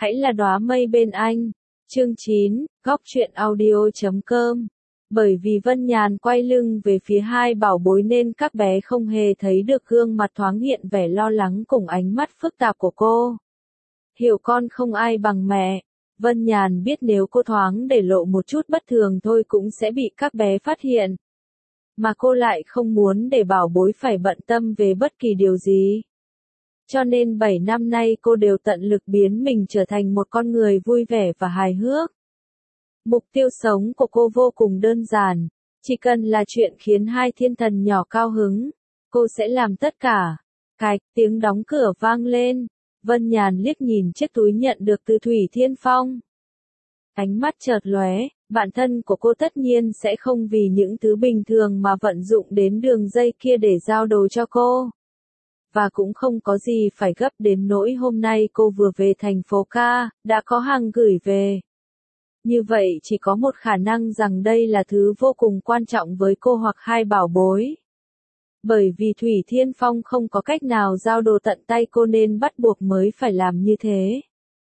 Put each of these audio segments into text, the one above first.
hãy là đóa mây bên anh. Chương 9, góc truyện audio.com. Bởi vì Vân Nhàn quay lưng về phía hai bảo bối nên các bé không hề thấy được gương mặt thoáng hiện vẻ lo lắng cùng ánh mắt phức tạp của cô. Hiểu con không ai bằng mẹ. Vân Nhàn biết nếu cô thoáng để lộ một chút bất thường thôi cũng sẽ bị các bé phát hiện. Mà cô lại không muốn để bảo bối phải bận tâm về bất kỳ điều gì. Cho nên 7 năm nay cô đều tận lực biến mình trở thành một con người vui vẻ và hài hước. Mục tiêu sống của cô vô cùng đơn giản, chỉ cần là chuyện khiến hai thiên thần nhỏ cao hứng, cô sẽ làm tất cả. Cạch, tiếng đóng cửa vang lên, Vân Nhàn liếc nhìn chiếc túi nhận được từ Thủy Thiên Phong. Ánh mắt chợt lóe, bạn thân của cô tất nhiên sẽ không vì những thứ bình thường mà vận dụng đến đường dây kia để giao đồ cho cô. Và cũng không có gì phải gấp đến nỗi hôm nay cô vừa về thành phố ca, đã có hàng gửi về. Như vậy chỉ có một khả năng rằng đây là thứ vô cùng quan trọng với cô hoặc hai bảo bối. Bởi vì Thủy Thiên Phong không có cách nào giao đồ tận tay cô nên bắt buộc mới phải làm như thế.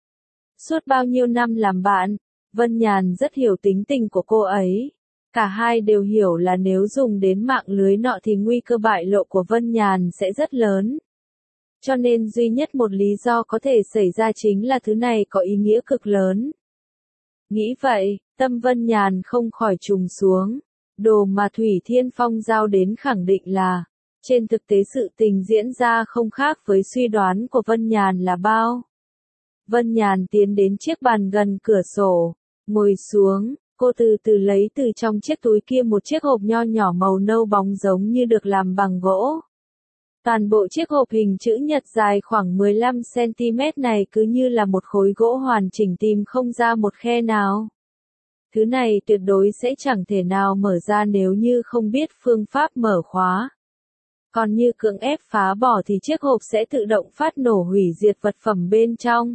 Suốt bao nhiêu năm làm bạn, Vân Nhàn rất hiểu tính tình của cô ấy. Cả hai đều hiểu là nếu dùng đến mạng lưới nọ thì nguy cơ bại lộ của Vân Nhàn sẽ rất lớn. Cho nên duy nhất một lý do có thể xảy ra chính là thứ này có ý nghĩa cực lớn. Nghĩ vậy, tâm Vân Nhàn không khỏi trùng xuống. Đồ mà Thủy Thiên Phong giao đến khẳng định là, trên thực tế sự tình diễn ra không khác với suy đoán của Vân Nhàn là bao. Vân Nhàn tiến đến chiếc bàn gần cửa sổ, ngồi xuống, cô từ từ lấy từ trong chiếc túi kia một chiếc hộp nho nhỏ màu nâu bóng giống như được làm bằng gỗ. Toàn bộ chiếc hộp hình chữ nhật dài khoảng 15cm này cứ như là một khối gỗ hoàn chỉnh tìm không ra một khe nào. Thứ này tuyệt đối sẽ chẳng thể nào mở ra nếu như không biết phương pháp mở khóa. Còn như cưỡng ép phá bỏ thì chiếc hộp sẽ tự động phát nổ hủy diệt vật phẩm bên trong.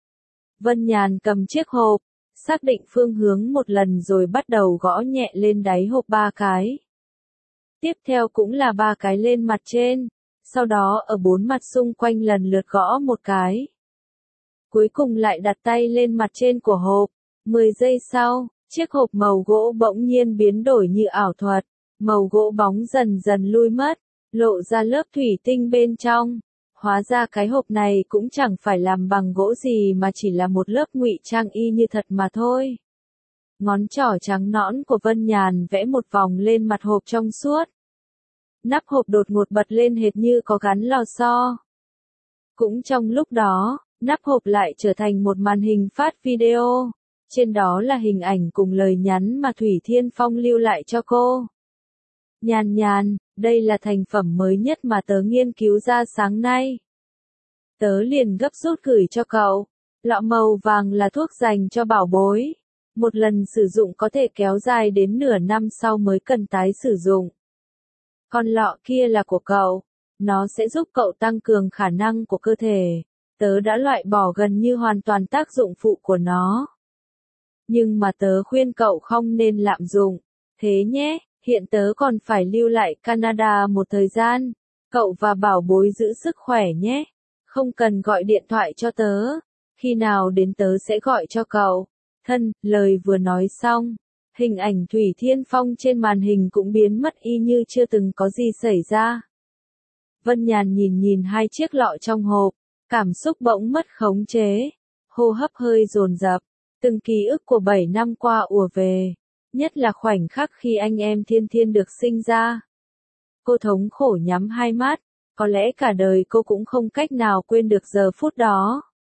Vân Nhàn cầm chiếc hộp, xác định phương hướng một lần rồi bắt đầu gõ nhẹ lên đáy hộp 3 cái. Tiếp theo cũng là 3 cái lên mặt trên, sau đó ở 4 mặt xung quanh lần lượt gõ một cái. Cuối cùng lại đặt tay lên mặt trên của hộp. 10 giây sau, chiếc hộp màu gỗ bỗng nhiên biến đổi như ảo thuật, màu gỗ bóng dần dần lui mất, lộ ra lớp thủy tinh bên trong. Hóa ra cái hộp này cũng chẳng phải làm bằng gỗ gì mà chỉ là một lớp ngụy trang y như thật mà thôi. Ngón trỏ trắng nõn của Vân Nhàn vẽ một vòng lên mặt hộp trong suốt. Nắp hộp đột ngột bật lên hệt như có gắn lò xo. Cũng trong lúc đó, nắp hộp lại trở thành một màn hình phát video. Trên đó là hình ảnh cùng lời nhắn mà Thủy Thiên Phong lưu lại cho cô. Nhàn Nhàn, đây là thành phẩm mới nhất mà tớ nghiên cứu ra sáng nay. Tớ liền gấp rút gửi cho cậu. Lọ màu vàng là thuốc dành cho bảo bối. Một lần sử dụng có thể kéo dài đến nửa năm sau mới cần tái sử dụng. Còn lọ kia là của cậu. Nó sẽ giúp cậu tăng cường khả năng của cơ thể. Tớ đã loại bỏ gần như hoàn toàn tác dụng phụ của nó. Nhưng mà tớ khuyên cậu không nên lạm dụng. Thế nhé, hiện tớ còn phải lưu lại Canada một thời gian. Cậu và bảo bối giữ sức khỏe nhé. Không cần gọi điện thoại cho tớ. Khi nào đến tớ sẽ gọi cho cậu. Thân, lời vừa nói xong. Hình ảnh Thủy Thiên Phong trên màn hình cũng biến mất y như chưa từng có gì xảy ra. Vân Nhàn nhìn hai chiếc lọ trong hộp, cảm xúc bỗng mất khống chế. Hô hấp hơi dồn dập. Từng ký ức của 7 năm qua ùa về, nhất là khoảnh khắc khi anh em Thiên Thiên được sinh ra. Cô thống khổ nhắm hai mắt, có lẽ cả đời cô cũng không cách nào quên được giờ phút đó.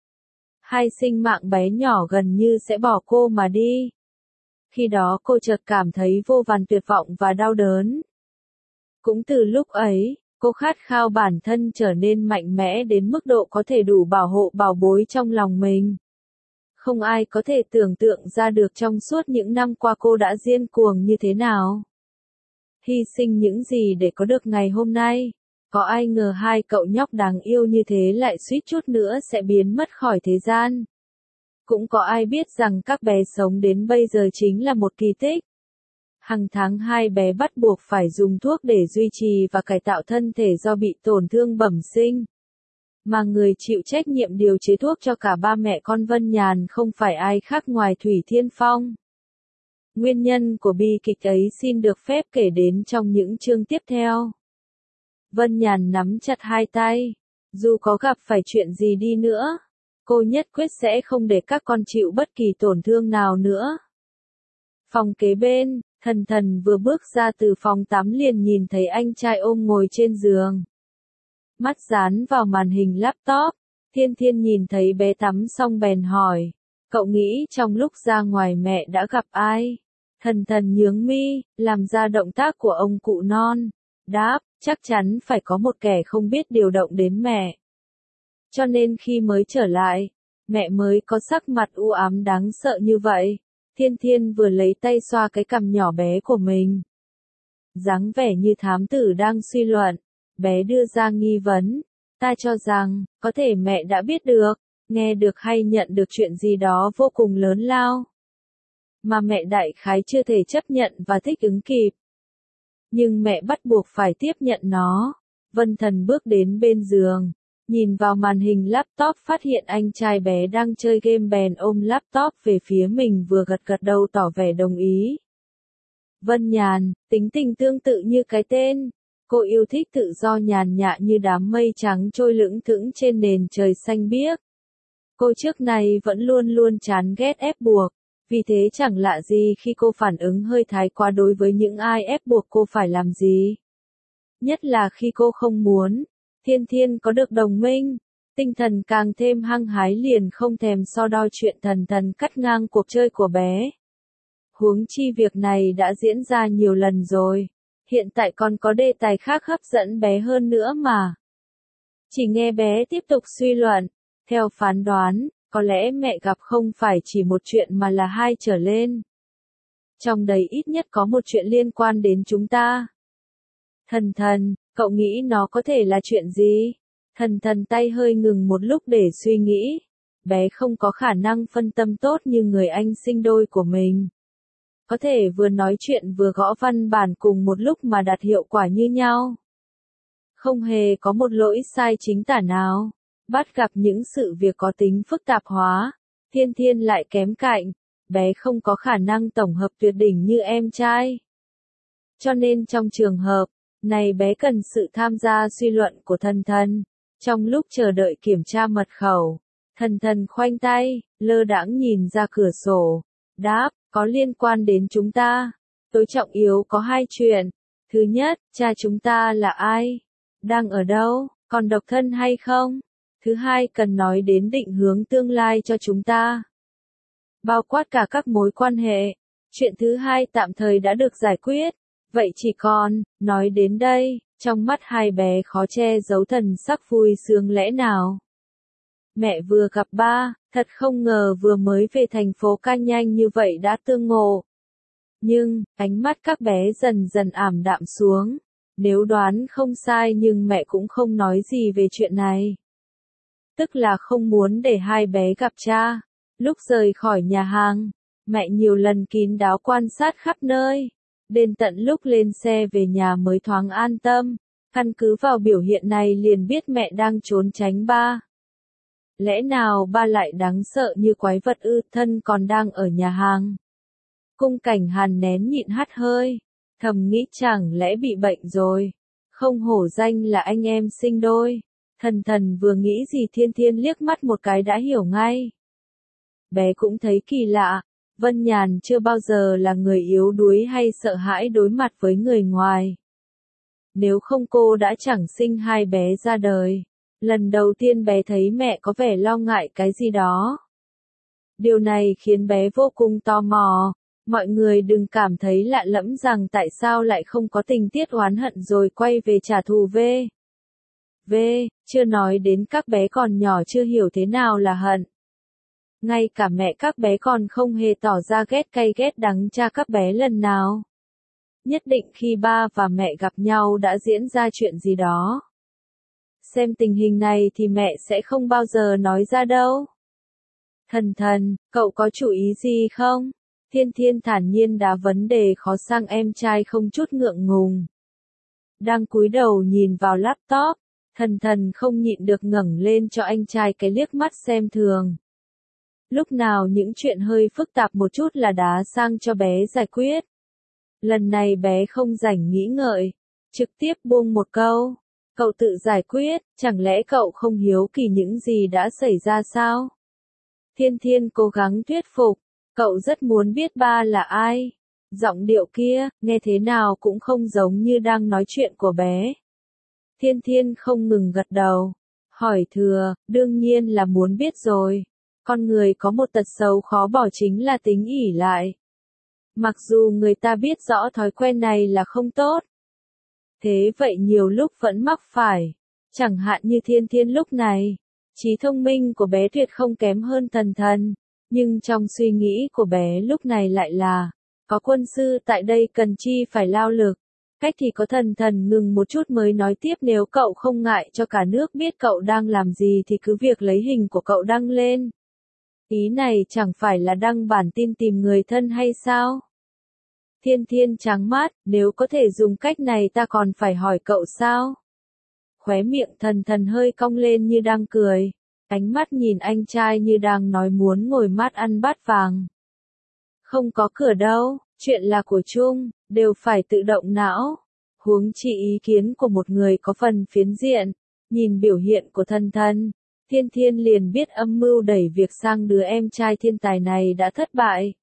Hai sinh mạng bé nhỏ gần như sẽ bỏ cô mà đi. Khi đó cô chợt cảm thấy vô vàn tuyệt vọng và đau đớn. Cũng từ lúc ấy, cô khát khao bản thân trở nên mạnh mẽ đến mức độ có thể đủ bảo hộ bảo bối trong lòng mình. Không ai có thể tưởng tượng ra được trong suốt những năm qua cô đã điên cuồng như thế nào. Hy sinh những gì để có được ngày hôm nay. Có ai ngờ hai cậu nhóc đáng yêu như thế lại suýt chút nữa sẽ biến mất khỏi thế gian. Cũng có ai biết rằng các bé sống đến bây giờ chính là một kỳ tích. Hàng tháng hai bé bắt buộc phải dùng thuốc để duy trì và cải tạo thân thể do bị tổn thương bẩm sinh. Mà người chịu trách nhiệm điều chế thuốc cho cả ba mẹ con Vân Nhàn không phải ai khác ngoài Thủy Thiên Phong. Nguyên nhân của bi kịch ấy xin được phép kể đến trong những chương tiếp theo. Vân Nhàn nắm chặt hai tay. Dù có gặp phải chuyện gì đi nữa, cô nhất quyết sẽ không để các con chịu bất kỳ tổn thương nào nữa. Phòng kế bên, Thần Thần vừa bước ra từ phòng tắm liền nhìn thấy anh trai ôm ngồi trên giường. Mắt dán vào màn hình laptop, Thiên Thiên nhìn thấy bé tắm xong bèn hỏi, cậu nghĩ trong lúc ra ngoài mẹ đã gặp ai? Thần Thần nhướng mi, làm ra động tác của ông cụ non, đáp, chắc chắn phải có một kẻ không biết điều động đến mẹ. Cho nên khi mới trở lại, mẹ mới có sắc mặt u ám đáng sợ như vậy. Thiên Thiên vừa lấy tay xoa cái cằm nhỏ bé của mình. Dáng vẻ như thám tử đang suy luận, bé đưa ra nghi vấn. Ta cho rằng, có thể mẹ đã biết được, nghe được hay nhận được chuyện gì đó vô cùng lớn lao. Mà mẹ đại khái chưa thể chấp nhận và thích ứng kịp. Nhưng mẹ bắt buộc phải tiếp nhận nó. Vân Thần bước đến bên giường, nhìn vào màn hình laptop phát hiện anh trai bé đang chơi game bèn ôm laptop về phía mình vừa gật gật đầu tỏ vẻ đồng ý. Vân Nhàn, tính tình tương tự như cái tên. Cô yêu thích tự do nhàn nhã như đám mây trắng trôi lững thững trên nền trời xanh biếc. Cô trước này vẫn luôn luôn chán ghét ép buộc, vì thế chẳng lạ gì khi cô phản ứng hơi thái quá đối với những ai ép buộc cô phải làm gì. Nhất là khi cô không muốn. Thiên Thiên có được đồng minh, tinh thần càng thêm hăng hái liền không thèm so đo chuyện Thần Thần cắt ngang cuộc chơi của bé. Huống chi việc này đã diễn ra nhiều lần rồi, hiện tại còn có đề tài khác hấp dẫn bé hơn nữa mà. Chỉ nghe bé tiếp tục suy luận, theo phán đoán, có lẽ mẹ gặp không phải chỉ một chuyện mà là hai trở lên. Trong đấy ít nhất có một chuyện liên quan đến chúng ta. Thần Thần, cậu nghĩ nó có thể là chuyện gì? Thần Thần tay hơi ngừng một lúc để suy nghĩ. Bé không có khả năng phân tâm tốt như người anh sinh đôi của mình. Có thể vừa nói chuyện vừa gõ văn bản cùng một lúc mà đạt hiệu quả như nhau. Không hề có một lỗi sai chính tả nào. Bắt gặp những sự việc có tính phức tạp hóa. Thiên Thiên lại kém cạnh. Bé không có khả năng tổng hợp tuyệt đỉnh như em trai. Cho nên trong trường hợp này bé cần sự tham gia suy luận của Thần Thần. Trong lúc chờ đợi kiểm tra mật khẩu, Thần Thần khoanh tay, lơ đãng nhìn ra cửa sổ. Đáp, có liên quan đến chúng ta. Tối trọng yếu có hai chuyện. Thứ nhất, cha chúng ta là ai? Đang ở đâu? Còn độc thân hay không? Thứ hai cần nói đến định hướng tương lai cho chúng ta. Bao quát cả các mối quan hệ. Chuyện thứ hai tạm thời đã được giải quyết. Vậy chỉ còn, nói đến đây, trong mắt hai bé khó che giấu thần sắc vui sướng lẽ nào. Mẹ vừa gặp ba, thật không ngờ vừa mới về thành phố ca nhanh như vậy đã tương ngộ. Nhưng, ánh mắt các bé dần dần ảm đạm xuống. Nếu đoán không sai nhưng mẹ cũng không nói gì về chuyện này. Tức là không muốn để hai bé gặp cha. Lúc rời khỏi nhà hàng, mẹ nhiều lần kín đáo quan sát khắp nơi. Đến tận lúc lên xe về nhà mới thoáng an tâm. Căn cứ vào biểu hiện này liền biết mẹ đang trốn tránh ba. Lẽ nào ba lại đáng sợ như quái vật ư? Thân còn đang ở nhà hàng. Cung Cảnh Hàn nén nhịn hắt hơi. Thầm nghĩ chẳng lẽ bị bệnh rồi. Không hổ danh là anh em sinh đôi. Thần Thần vừa nghĩ gì Thiên Thiên liếc mắt một cái đã hiểu ngay. Bé cũng thấy kỳ lạ. Vân Nhàn chưa bao giờ là người yếu đuối hay sợ hãi đối mặt với người ngoài. Nếu không cô đã chẳng sinh hai bé ra đời. Lần đầu tiên bé thấy mẹ có vẻ lo ngại cái gì đó. Điều này khiến bé vô cùng tò mò. Mọi người đừng cảm thấy lạ lẫm rằng tại sao lại không có tình tiết oán hận rồi quay về trả thù chưa nói đến các bé còn nhỏ chưa hiểu thế nào là hận. Ngay cả mẹ các bé còn không hề tỏ ra ghét cay ghét đắng cha các bé lần nào. Nhất định khi ba và mẹ gặp nhau đã diễn ra chuyện gì đó. Xem tình hình này thì mẹ sẽ không bao giờ nói ra đâu. Thần Thần, cậu có chủ ý gì không? Thiên Thiên thản nhiên đá vấn đề khó sang em trai không chút ngượng ngùng. Đang cúi đầu nhìn vào laptop, Thần thần không nhịn được ngẩng lên cho anh trai cái liếc mắt xem thường. Lúc nào những chuyện hơi phức tạp một chút là đá sang cho bé giải quyết. Lần này bé không rảnh nghĩ ngợi, trực tiếp buông một câu. Cậu tự giải quyết, chẳng lẽ cậu không hiếu kỳ những gì đã xảy ra sao? Thiên Thiên cố gắng thuyết phục, cậu rất muốn biết ba là ai. Giọng điệu kia, nghe thế nào cũng không giống như đang nói chuyện của bé. Thiên Thiên không ngừng gật đầu. Hỏi thừa, đương nhiên là muốn biết rồi. Con người có một tật xấu khó bỏ chính là tính ỷ lại. Mặc dù người ta biết rõ thói quen này là không tốt. Thế vậy nhiều lúc vẫn mắc phải. Chẳng hạn như Thiên Thiên lúc này. Trí thông minh của bé tuyệt không kém hơn Thần Thần. Nhưng trong suy nghĩ của bé lúc này lại là, có quân sư tại đây cần chi phải lao lực. Cách thì có Thần Thần ngừng một chút mới nói tiếp, nếu cậu không ngại cho cả nước biết cậu đang làm gì thì cứ việc lấy hình của cậu đăng lên. Ý này chẳng phải là đăng bản tin tìm người thân hay sao? Thiên Thiên trắng mắt, nếu có thể dùng cách này ta còn phải hỏi cậu sao? Khóe miệng Thần Thần hơi cong lên như đang cười. Ánh mắt nhìn anh trai như đang nói muốn ngồi mát ăn bát vàng. Không có cửa đâu, chuyện là của chung, đều phải tự động não. Huống chi ý kiến của một người có phần phiến diện. Nhìn biểu hiện của Thần Thần, Thiên Thiên liền biết âm mưu đẩy việc sang đứa em trai thiên tài này đã thất bại.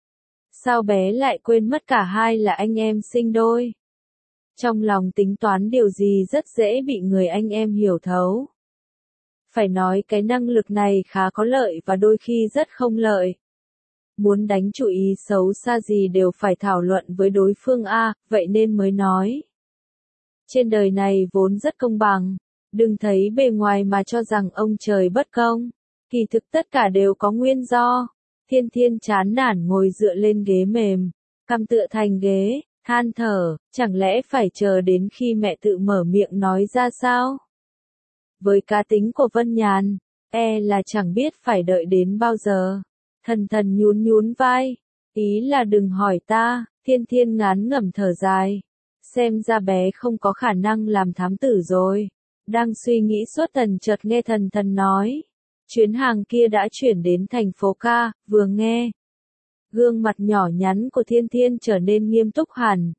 Sao bé lại quên mất cả hai là anh em sinh đôi? Trong lòng tính toán điều gì rất dễ bị người anh em hiểu thấu. Phải nói cái năng lực này khá có lợi và đôi khi rất không lợi. Muốn đánh chủ ý xấu xa gì đều phải thảo luận với đối phương vậy nên mới nói. Trên đời này vốn rất công bằng, đừng thấy bề ngoài mà cho rằng ông trời bất công. Kỳ thực tất cả đều có nguyên do. Thiên Thiên chán nản ngồi dựa lên ghế mềm, cằm tựa thành ghế, than thở, chẳng lẽ phải chờ đến khi mẹ tự mở miệng nói ra sao? Với cá tính của Vân Nhàn, là chẳng biết phải đợi đến bao giờ. Thần Thần nhún nhún vai, ý là đừng hỏi ta. Thiên Thiên ngán ngẩm thở dài. Xem ra bé không có khả năng làm thám tử rồi. Đang suy nghĩ suốt chợt nghe Thần Thần nói. Chuyến hàng kia đã chuyển đến thành phố ca, vừa nghe. Gương mặt nhỏ nhắn của Thiên Thiên trở nên nghiêm túc hẳn.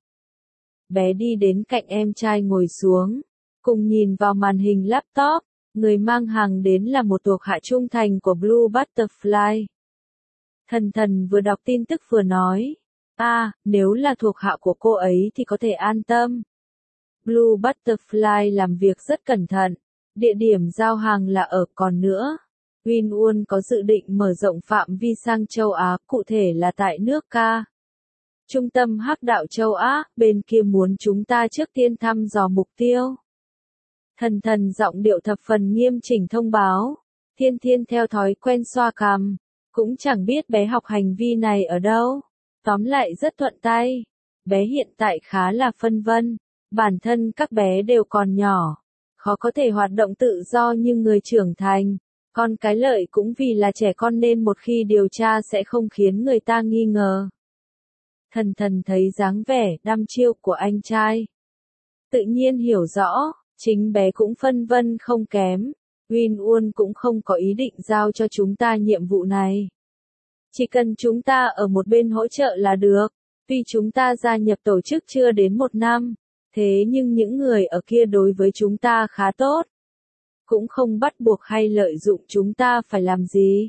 Bé đi đến cạnh em trai ngồi xuống, cùng nhìn vào màn hình laptop, người mang hàng đến là một thuộc hạ trung thành của Blue Butterfly. Thần Thần vừa đọc tin tức vừa nói, nếu là thuộc hạ của cô ấy thì có thể an tâm. Blue Butterfly làm việc rất cẩn thận, địa điểm giao hàng là ở còn nữa. Winwon có dự định mở rộng phạm vi sang châu Á, cụ thể là tại nước Ca. Trung tâm Hắc đạo châu Á, bên kia muốn chúng ta trước tiên thăm dò mục tiêu. Thần Thần giọng điệu thập phần nghiêm chỉnh thông báo. Thiên Thiên theo thói quen xoa cằm, cũng chẳng biết bé học hành vi này ở đâu. Tóm lại rất thuận tay. Bé hiện tại khá là phân vân, bản thân các bé đều còn nhỏ, khó có thể hoạt động tự do như người trưởng thành. Con cái lợi cũng vì là trẻ con nên một khi điều tra sẽ không khiến người ta nghi ngờ. Thần Thần thấy dáng vẻ đăm chiêu của anh trai, tự nhiên hiểu rõ, chính bé cũng phân vân không kém. Winwon cũng không có ý định giao cho chúng ta nhiệm vụ này. Chỉ cần chúng ta ở một bên hỗ trợ là được. Tuy chúng ta gia nhập tổ chức chưa đến 1 năm, thế nhưng những người ở kia đối với chúng ta khá tốt. Cũng không bắt buộc hay lợi dụng chúng ta phải làm gì.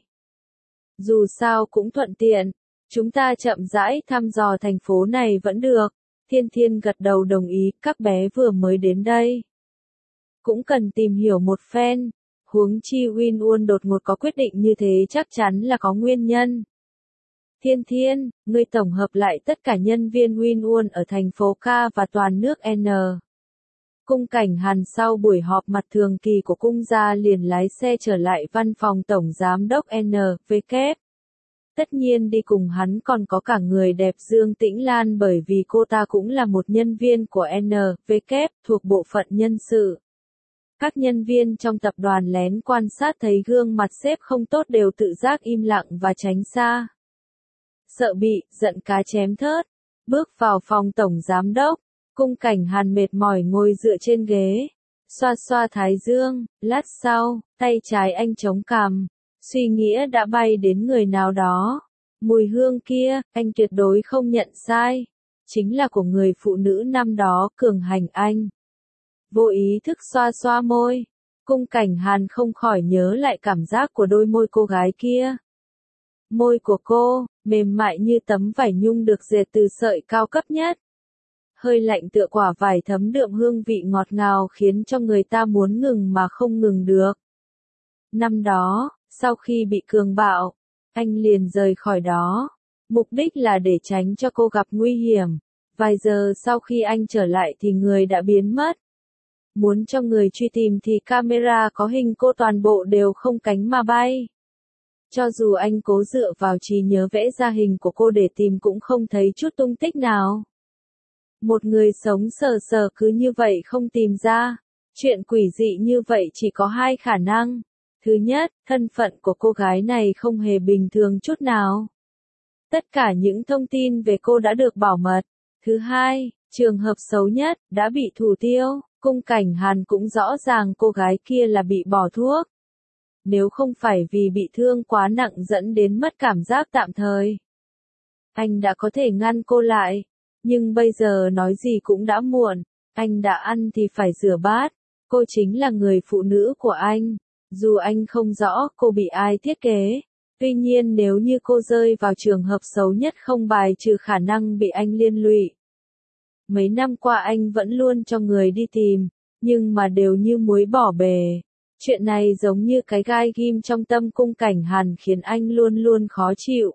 Dù sao cũng thuận tiện, chúng ta chậm rãi thăm dò thành phố này vẫn được. Thiên Thiên gật đầu đồng ý, các bé vừa mới đến đây. Cũng cần tìm hiểu một phen, huống chi Winwon đột ngột có quyết định như thế chắc chắn là có nguyên nhân. Thiên Thiên, ngươi tổng hợp lại tất cả nhân viên Winwon ở thành phố Ca và toàn nước N. Cung Cảnh Hàn sau buổi họp mặt thường kỳ của cung gia liền lái xe trở lại văn phòng tổng giám đốc NVK. Tất nhiên đi cùng hắn còn có cả người đẹp Dương Tĩnh Lan bởi vì cô ta cũng là một nhân viên của NVK thuộc bộ phận nhân sự. Các nhân viên trong tập đoàn lén quan sát thấy gương mặt sếp không tốt đều tự giác im lặng và tránh xa. Sợ bị giận cá chém thớt. Bước vào phòng tổng giám đốc, Cung Cảnh Hàn mệt mỏi ngồi dựa trên ghế. xoa xoa thái dương, lát sau, tay trái anh chống cằm, suy nghĩa đã bay đến người nào đó. Mùi hương kia, anh tuyệt đối không nhận sai, chính là của người phụ nữ năm đó cường hành anh. Vô ý thức xoa xoa môi, Cung Cảnh Hàn không khỏi nhớ lại cảm giác của đôi môi cô gái kia. Môi của cô, mềm mại như tấm vải nhung được dệt từ sợi cao cấp nhất. Hơi lạnh tựa quả vải thấm đượm hương vị ngọt ngào khiến cho người ta muốn ngừng mà không ngừng được. Năm đó, sau khi bị cường bạo, anh liền rời khỏi đó. Mục đích là để tránh cho cô gặp nguy hiểm. Vài giờ sau khi anh trở lại thì người đã biến mất. Muốn cho người truy tìm thì camera có hình cô toàn bộ đều không cánh mà bay. Cho dù anh cố dựa vào trí nhớ vẽ ra hình của cô để tìm cũng không thấy chút tung tích nào. Một người sống sờ sờ cứ như vậy không tìm ra. Chuyện quỷ dị như vậy chỉ có hai khả năng. Thứ nhất, thân phận của cô gái này không hề bình thường chút nào. Tất cả những thông tin về cô đã được bảo mật. Thứ hai, trường hợp xấu nhất, đã bị thủ tiêu. Cung Cảnh Hàn cũng rõ ràng cô gái kia là bị bỏ thuốc. Nếu không phải vì bị thương quá nặng dẫn đến mất cảm giác tạm thời, anh đã có thể ngăn cô lại. Nhưng bây giờ nói gì cũng đã muộn. Anh đã ăn thì phải rửa bát. Cô chính là người phụ nữ của anh. Dù anh không rõ cô bị ai thiết kế. Tuy nhiên nếu như cô rơi vào trường hợp xấu nhất không bài trừ khả năng bị anh liên lụy. Mấy năm qua anh vẫn luôn cho người đi tìm, nhưng mà đều như muối bỏ bể. Chuyện này giống như cái gai ghim trong tâm Cung Cảnh Hàn khiến anh luôn luôn khó chịu.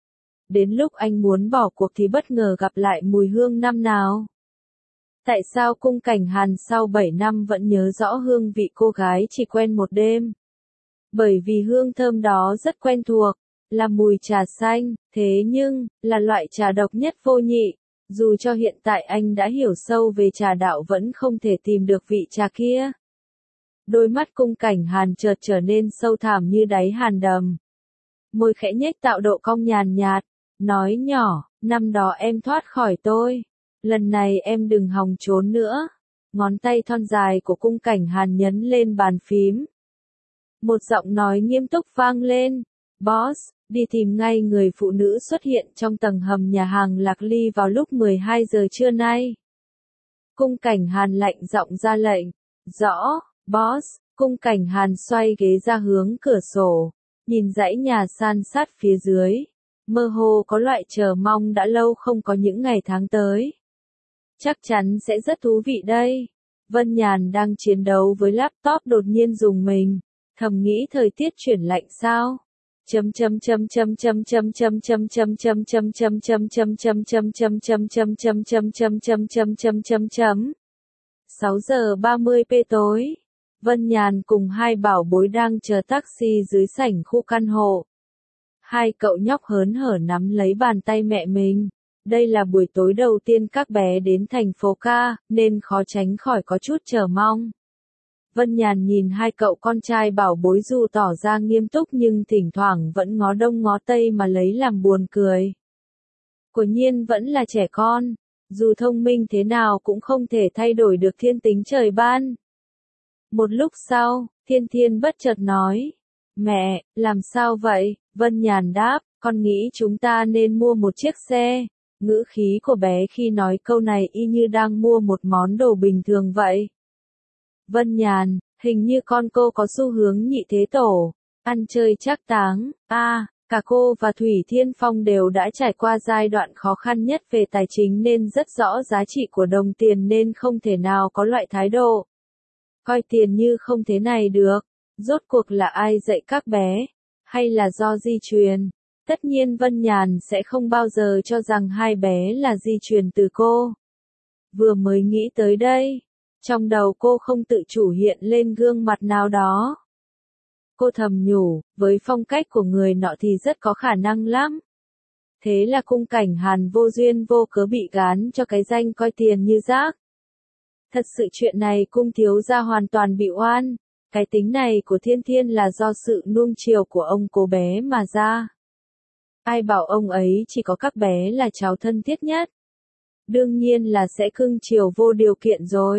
Đến lúc anh muốn bỏ cuộc thì bất ngờ gặp lại mùi hương năm nào. Tại sao Cung Cảnh Hàn sau 7 năm vẫn nhớ rõ hương vị cô gái chỉ quen một đêm? Bởi vì hương thơm đó rất quen thuộc, là mùi trà xanh, thế nhưng, là loại trà độc nhất vô nhị. Dù cho hiện tại anh đã hiểu sâu về trà đạo vẫn không thể tìm được vị trà kia. Đôi mắt Cung Cảnh Hàn chợt trở nên sâu thẳm như đáy hàn đầm. Môi khẽ nhếch tạo độ cong nhàn nhạt, nói nhỏ, năm đó em thoát khỏi tôi. Lần này em đừng hòng trốn nữa. Ngón tay thon dài của Cung Cảnh Hàn nhấn lên bàn phím. Một giọng nói nghiêm túc vang lên. Boss, đi tìm ngay người phụ nữ xuất hiện trong tầng hầm nhà hàng Lạc Ly vào lúc 12 giờ trưa nay. Cung Cảnh Hàn lạnh giọng ra lệnh. Rõ, boss. Cung Cảnh Hàn xoay ghế ra hướng cửa sổ, nhìn dãy nhà san sát phía dưới. Mơ hồ có loại chờ mong đã lâu không có những ngày tháng tới. Chắc chắn sẽ rất thú vị đây. Vân Nhàn đang chiến đấu với laptop đột nhiên rùng mình, thầm nghĩ thời tiết chuyển lạnh sao? 6 giờ 30 tối. Vân Nhàn cùng hai bảo bối đang chờ taxi dưới sảnh khu căn hộ. Hai cậu nhóc hớn hở nắm lấy bàn tay mẹ mình. Đây là buổi tối đầu tiên các bé đến thành phố ca, nên khó tránh khỏi có chút chờ mong. Vân Nhàn nhìn hai cậu con trai bảo bối dù tỏ ra nghiêm túc nhưng thỉnh thoảng vẫn ngó đông ngó tây mà lấy làm buồn cười. Quả nhiên vẫn là trẻ con, dù thông minh thế nào cũng không thể thay đổi được thiên tính trời ban. Một lúc sau, Thiên Thiên bất chợt nói, mẹ, làm sao vậy? Vân Nhàn đáp, con nghĩ chúng ta nên mua một chiếc xe. Ngữ khí của bé khi nói câu này y như đang mua một món đồ bình thường vậy. Vân Nhàn, hình như con cô có xu hướng nhị thế tổ, ăn chơi trác táng. Cả cô và Thủy Thiên Phong đều đã trải qua giai đoạn khó khăn nhất về tài chính nên rất rõ giá trị của đồng tiền nên không thể nào có loại thái độ coi tiền như không thế này được. Rốt cuộc là ai dạy các bé? Hay là do di truyền? Tất nhiên Vân Nhàn sẽ không bao giờ cho rằng hai bé là di truyền từ cô. Vừa mới nghĩ tới đây, trong đầu cô không tự chủ hiện lên gương mặt nào đó. Cô thầm nhủ, với phong cách của người nọ thì rất có khả năng lắm. Thế là Cung Cảnh Hàn vô duyên vô cớ bị gán cho cái danh coi tiền như rác. Thật sự chuyện này Cung thiếu gia hoàn toàn bị oan. Cái tính này của Thiên Thiên là do sự nuông chiều của ông cô bé mà ra. Ai bảo ông ấy chỉ có các bé là cháu thân thiết nhất. Đương nhiên là sẽ cưng chiều vô điều kiện rồi.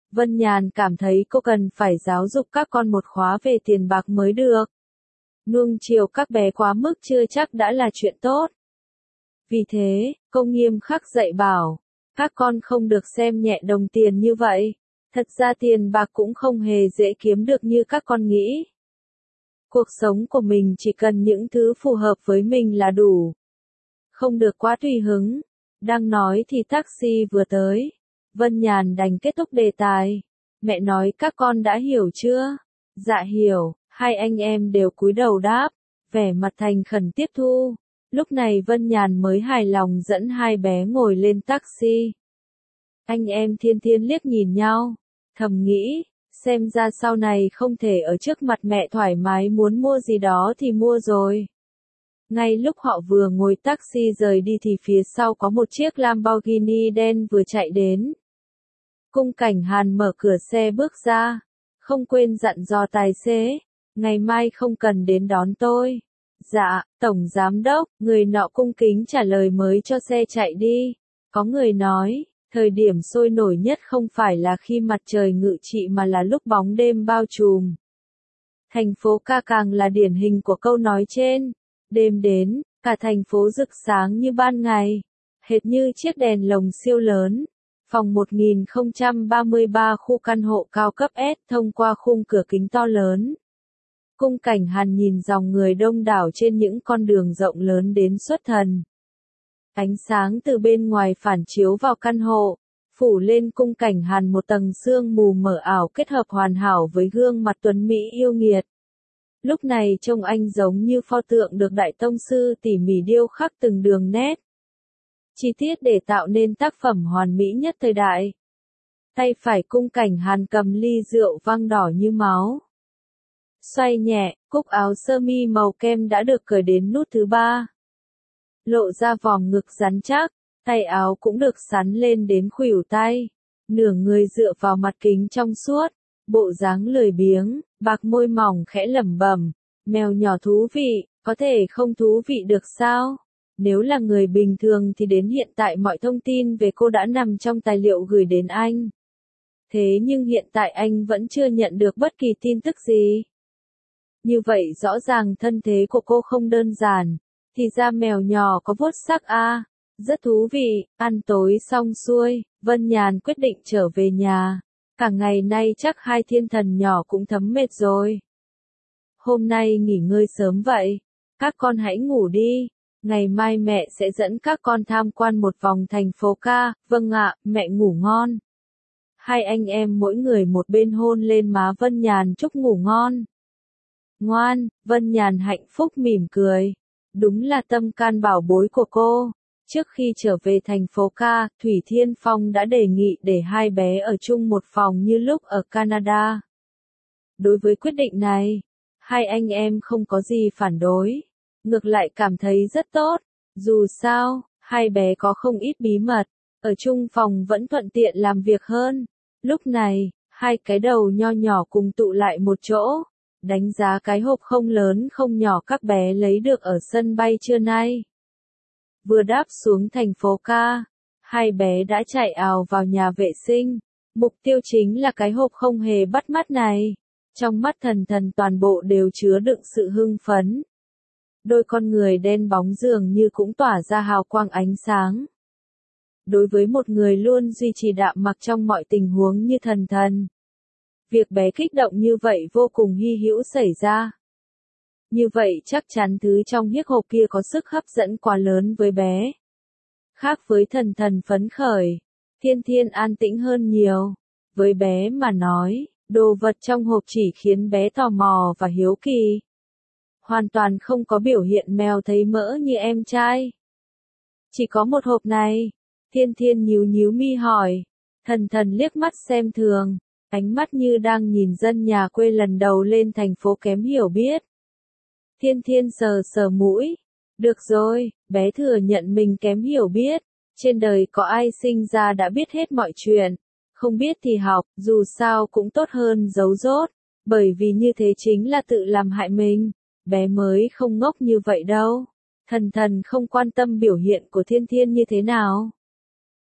Vân Nhàn cảm thấy cô cần phải giáo dục các con một khóa về tiền bạc mới được. Nuông chiều các bé quá mức chưa chắc đã là chuyện tốt. Vì thế, cô nghiêm khắc dạy bảo, các con không được xem nhẹ đồng tiền như vậy. Thật ra tiền bạc cũng không hề dễ kiếm được như các con nghĩ. Cuộc sống của mình chỉ cần những thứ phù hợp với mình là đủ. Không được quá tùy hứng. Đang nói thì taxi vừa tới. Vân Nhàn đành kết thúc đề tài. Mẹ nói các con đã hiểu chưa? Dạ hiểu, hai anh em đều cúi đầu đáp, vẻ mặt thành khẩn tiếp thu. Lúc này Vân Nhàn mới hài lòng dẫn hai bé ngồi lên taxi. Anh em Thiên Thiên liếc nhìn nhau, thầm nghĩ, xem ra sau này không thể ở trước mặt mẹ thoải mái muốn mua gì đó thì mua rồi. Ngay lúc họ vừa ngồi taxi rời đi thì phía sau có một chiếc Lamborghini đen vừa chạy đến. Cung Cảnh Hàn mở cửa xe bước ra, không quên dặn dò tài xế, ngày mai không cần đến đón tôi. Dạ, Tổng Giám Đốc, người nọ cung kính trả lời mới cho xe chạy đi. Có người nói, thời điểm sôi nổi nhất không phải là khi mặt trời ngự trị mà là lúc bóng đêm bao trùm. Thành phố ca càng là điển hình của câu nói trên. Đêm đến, cả thành phố rực sáng như ban ngày, hệt như chiếc đèn lồng siêu lớn. Phòng 1033 khu căn hộ cao cấp S thông qua khung cửa kính to lớn. Cung Cảnh Hàn nhìn dòng người đông đảo trên những con đường rộng lớn đến xuất thần. Ánh sáng từ bên ngoài phản chiếu vào căn hộ, phủ lên Cung Cảnh Hàn một tầng sương mù mờ ảo kết hợp hoàn hảo với gương mặt tuấn mỹ yêu nghiệt. Lúc này trông anh giống như pho tượng được đại tông sư tỉ mỉ điêu khắc từng đường nét. Chi tiết để tạo nên tác phẩm hoàn mỹ nhất thời đại. Tay phải Cung Cảnh Hàn cầm ly rượu vang đỏ như máu. Xoay nhẹ, cúc áo sơ mi màu kem đã được cởi đến nút thứ 3. Lộ ra vòng ngực rắn chắc, tay áo cũng được sắn lên đến khuỷu tay. Nửa người dựa vào mặt kính trong suốt, bộ dáng lười biếng, bạc môi mỏng khẽ lẩm bẩm, mèo nhỏ thú vị, có thể không thú vị được sao? Nếu là người bình thường thì đến hiện tại mọi thông tin về cô đã nằm trong tài liệu gửi đến anh. Thế nhưng hiện tại anh vẫn chưa nhận được bất kỳ tin tức gì. Như vậy rõ ràng thân thế của cô không đơn giản, thì ra mèo nhỏ có vuốt sắc a, rất thú vị. Ăn tối xong xuôi, Vân Nhàn quyết định trở về nhà. Cả ngày nay chắc hai thiên thần nhỏ cũng thấm mệt rồi. Hôm nay nghỉ ngơi sớm vậy, các con hãy ngủ đi. Ngày mai mẹ sẽ dẫn các con tham quan một vòng thành phố ca. Vâng ạ, mẹ ngủ ngon. Hai anh em mỗi người một bên hôn lên má Vân Nhàn chúc ngủ ngon. Ngoan, Vân Nhàn hạnh phúc mỉm cười. Đúng là tâm can bảo bối của cô. Trước khi trở về thành phố ca, Thủy Thiên Phong đã đề nghị để hai bé ở chung một phòng như lúc ở Canada. Đối với quyết định này, hai anh em không có gì phản đối. Ngược lại cảm thấy rất tốt. Dù sao, hai bé có không ít bí mật. Ở chung phòng vẫn thuận tiện làm việc hơn. Lúc này, hai cái đầu nho nhỏ cùng tụ lại một chỗ. Đánh giá cái hộp không lớn không nhỏ các bé lấy được ở sân bay trưa nay. Vừa đáp xuống thành phố ca, hai bé đã chạy ào vào nhà vệ sinh. Mục tiêu chính là cái hộp không hề bắt mắt này. Trong mắt thần thần toàn bộ đều chứa đựng sự hưng phấn. Đôi con người đen bóng dường như cũng tỏa ra hào quang ánh sáng. Đối với một người luôn duy trì đạm mặc trong mọi tình huống như thần thần. Việc bé kích động như vậy vô cùng hy hữu xảy ra. Như vậy chắc chắn thứ trong chiếc hộp kia có sức hấp dẫn quá lớn với bé. Khác với thần thần phấn khởi, Thiên Thiên an tĩnh hơn nhiều. Với bé mà nói, đồ vật trong hộp chỉ khiến bé tò mò và hiếu kỳ. Hoàn toàn không có biểu hiện mèo thấy mỡ như em trai. Chỉ có một hộp này. Thiên Thiên nhíu nhíu mi hỏi. Thần thần liếc mắt xem thường. Ánh mắt như đang nhìn dân nhà quê lần đầu lên thành phố kém hiểu biết. Thiên Thiên sờ sờ mũi. Được rồi, bé thừa nhận mình kém hiểu biết. Trên đời có ai sinh ra đã biết hết mọi chuyện. Không biết thì học, dù sao cũng tốt hơn giấu dốt. Bởi vì như thế chính là tự làm hại mình. Bé mới không ngốc như vậy đâu. Thần thần không quan tâm biểu hiện của Thiên Thiên như thế nào.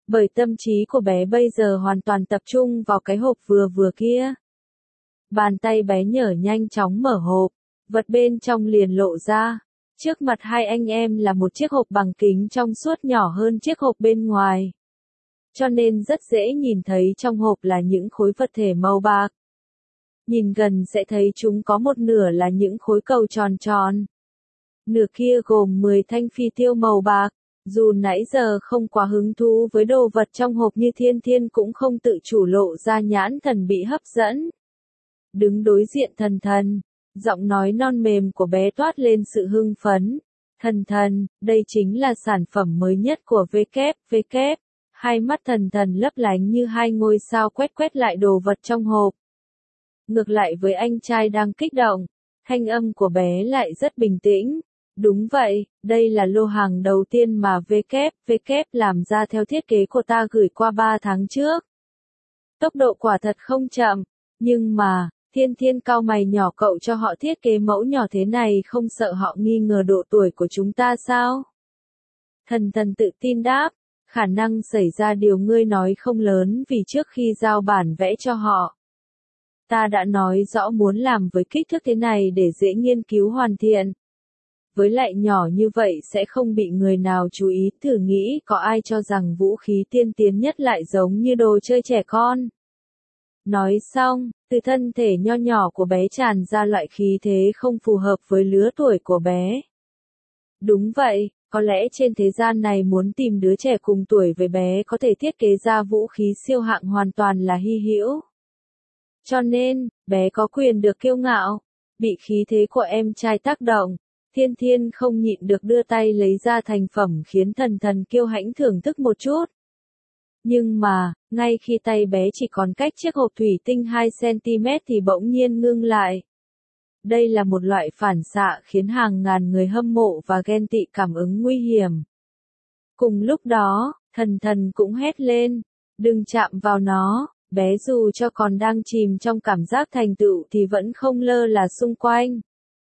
Bởi tâm trí của bé bây giờ hoàn toàn tập trung vào cái hộp vừa vừa kia. Bàn tay bé nhở nhanh chóng mở hộp, vật bên trong liền lộ ra. Trước mặt hai anh em là một chiếc hộp bằng kính trong suốt nhỏ hơn chiếc hộp bên ngoài. Cho nên rất dễ nhìn thấy trong hộp là những khối vật thể màu bạc. Nhìn gần sẽ thấy chúng có một nửa là những khối cầu tròn tròn. Nửa kia gồm 10 thanh phi tiêu màu bạc. Dù nãy giờ không quá hứng thú với đồ vật trong hộp như Thiên Thiên cũng không tự chủ lộ ra nhãn thần bị hấp dẫn. Đứng đối diện Thần Thần, giọng nói non mềm của bé toát lên sự hưng phấn. Thần Thần, đây chính là sản phẩm mới nhất của WW. Hai mắt Thần Thần lấp lánh như hai ngôi sao quét quét lại đồ vật trong hộp. Ngược lại với anh trai đang kích động, thanh âm của bé lại rất bình tĩnh. Đúng vậy, đây là lô hàng đầu tiên mà WW làm ra theo thiết kế của ta gửi qua 3 tháng trước. Tốc độ quả thật không chậm, nhưng mà, Thiên Thiên cau mày nhỏ, cậu cho họ thiết kế mẫu nhỏ thế này không sợ họ nghi ngờ độ tuổi của chúng ta sao? Thần Thần tự tin đáp, khả năng xảy ra điều ngươi nói không lớn vì trước khi giao bản vẽ cho họ. Ta đã nói rõ muốn làm với kích thước thế này để dễ nghiên cứu hoàn thiện. Với lại nhỏ như vậy sẽ không bị người nào chú ý, thử nghĩ có ai cho rằng vũ khí tiên tiến nhất lại giống như đồ chơi trẻ con. Nói xong, từ thân thể nho nhỏ của bé tràn ra loại khí thế không phù hợp với lứa tuổi của bé. Đúng vậy, có lẽ trên thế gian này muốn tìm đứa trẻ cùng tuổi với bé có thể thiết kế ra vũ khí siêu hạng hoàn toàn là hy hữu. Cho nên, bé có quyền được kiêu ngạo. Bị khí thế của em trai tác động, Thiên Thiên không nhịn được đưa tay lấy ra thành phẩm khiến Thần Thần kiêu hãnh thưởng thức một chút. Nhưng mà, ngay khi tay bé chỉ còn cách chiếc hộp thủy tinh 2 cm thì bỗng nhiên ngưng lại. Đây là một loại phản xạ khiến hàng ngàn người hâm mộ và ghen tị cảm ứng nguy hiểm. Cùng lúc đó, Thần Thần cũng hét lên, đừng chạm vào nó. Bé dù cho còn đang chìm trong cảm giác thành tựu thì vẫn không lơ là xung quanh.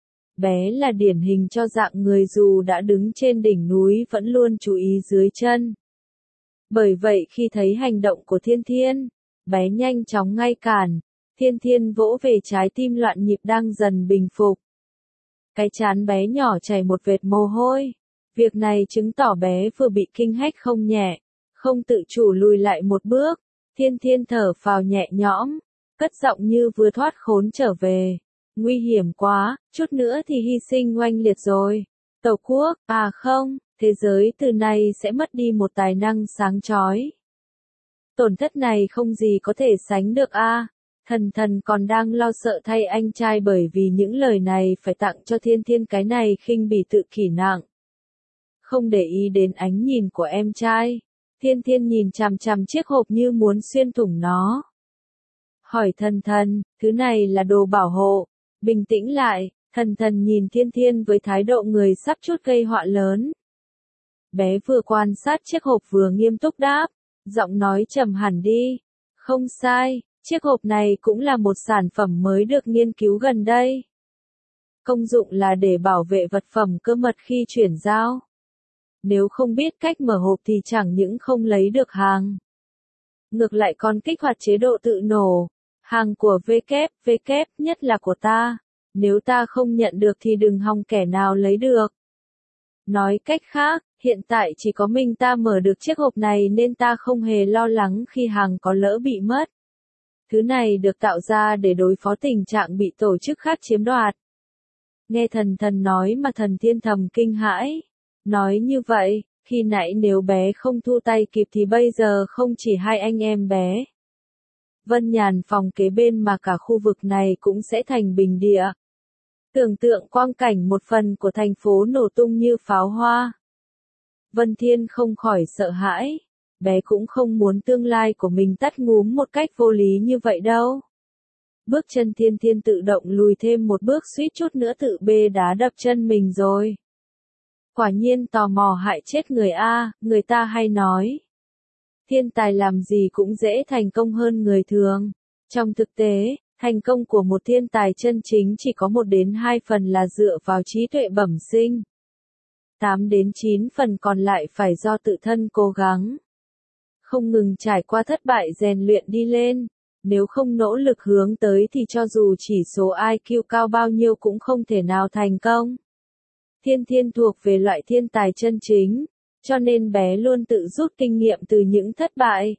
Bé là điển hình cho dạng người dù đã đứng trên đỉnh núi vẫn luôn chú ý dưới chân. Bởi vậy khi thấy hành động của Thiên Thiên, bé nhanh chóng ngăn cản. Thiên Thiên vỗ về trái tim loạn nhịp đang dần bình phục. Cái trán bé nhỏ chảy một vệt mồ hôi. Việc này chứng tỏ bé vừa bị kinh hách không nhẹ, không tự chủ lùi lại một bước. Thiên Thiên thở phào nhẹ nhõm, cất giọng như vừa thoát khốn trở về. Nguy hiểm quá, chút nữa thì hy sinh oanh liệt rồi. Tổ quốc, à không, thế giới từ nay sẽ mất đi một tài năng sáng chói. Tổn thất này không gì có thể sánh được a. Thần Thần còn đang lo sợ thay anh trai bởi vì những lời này phải tặng cho Thiên Thiên cái này khinh bỉ tự kỷ nặng. Không để ý đến ánh nhìn của em trai. Thiên Thiên nhìn chằm chằm chiếc hộp như muốn xuyên thủng nó. Hỏi Thần Thần, thứ này là đồ bảo hộ. Bình tĩnh lại, Thần Thần nhìn Thiên Thiên với thái độ người sắp chút gây họa lớn. Bé vừa quan sát chiếc hộp vừa nghiêm túc đáp, giọng nói trầm hẳn đi. Không sai, chiếc hộp này cũng là một sản phẩm mới được nghiên cứu gần đây. Công dụng là để bảo vệ vật phẩm cơ mật khi chuyển giao. Nếu không biết cách mở hộp thì chẳng những không lấy được hàng. Ngược lại còn kích hoạt chế độ tự nổ. Hàng của WW, nhất là của ta. Nếu ta không nhận được thì đừng hòng kẻ nào lấy được. Nói cách khác, hiện tại chỉ có mình ta mở được chiếc hộp này nên ta không hề lo lắng khi hàng có lỡ bị mất. Thứ này được tạo ra để đối phó tình trạng bị tổ chức khác chiếm đoạt. Nghe Thần Thần nói mà Thần Thiên thầm kinh hãi. Nói như vậy, khi nãy nếu bé không thu tay kịp thì bây giờ không chỉ hai anh em bé. Vân Nhàn phòng kế bên mà cả khu vực này cũng sẽ thành bình địa. Tưởng tượng quang cảnh một phần của thành phố nổ tung như pháo hoa. Vân Thiên không khỏi sợ hãi. Bé cũng không muốn tương lai của mình tắt ngúm một cách vô lý như vậy đâu. Bước chân Thiên Thiên tự động lùi thêm một bước suýt chút nữa tự bê đá đập chân mình rồi. Quả nhiên tò mò hại chết người a, người ta hay nói. Thiên tài làm gì cũng dễ thành công hơn người thường. Trong thực tế, thành công của một thiên tài chân chính chỉ có 1 đến 2 phần là dựa vào trí tuệ bẩm sinh. 8 đến 9 phần còn lại phải do tự thân cố gắng. không ngừng trải qua thất bại rèn luyện đi lên. Nếu không nỗ lực hướng tới thì cho dù chỉ số IQ cao bao nhiêu cũng không thể nào thành công. Thiên Thiên thuộc về loại thiên tài chân chính, cho nên bé luôn tự rút kinh nghiệm từ những thất bại.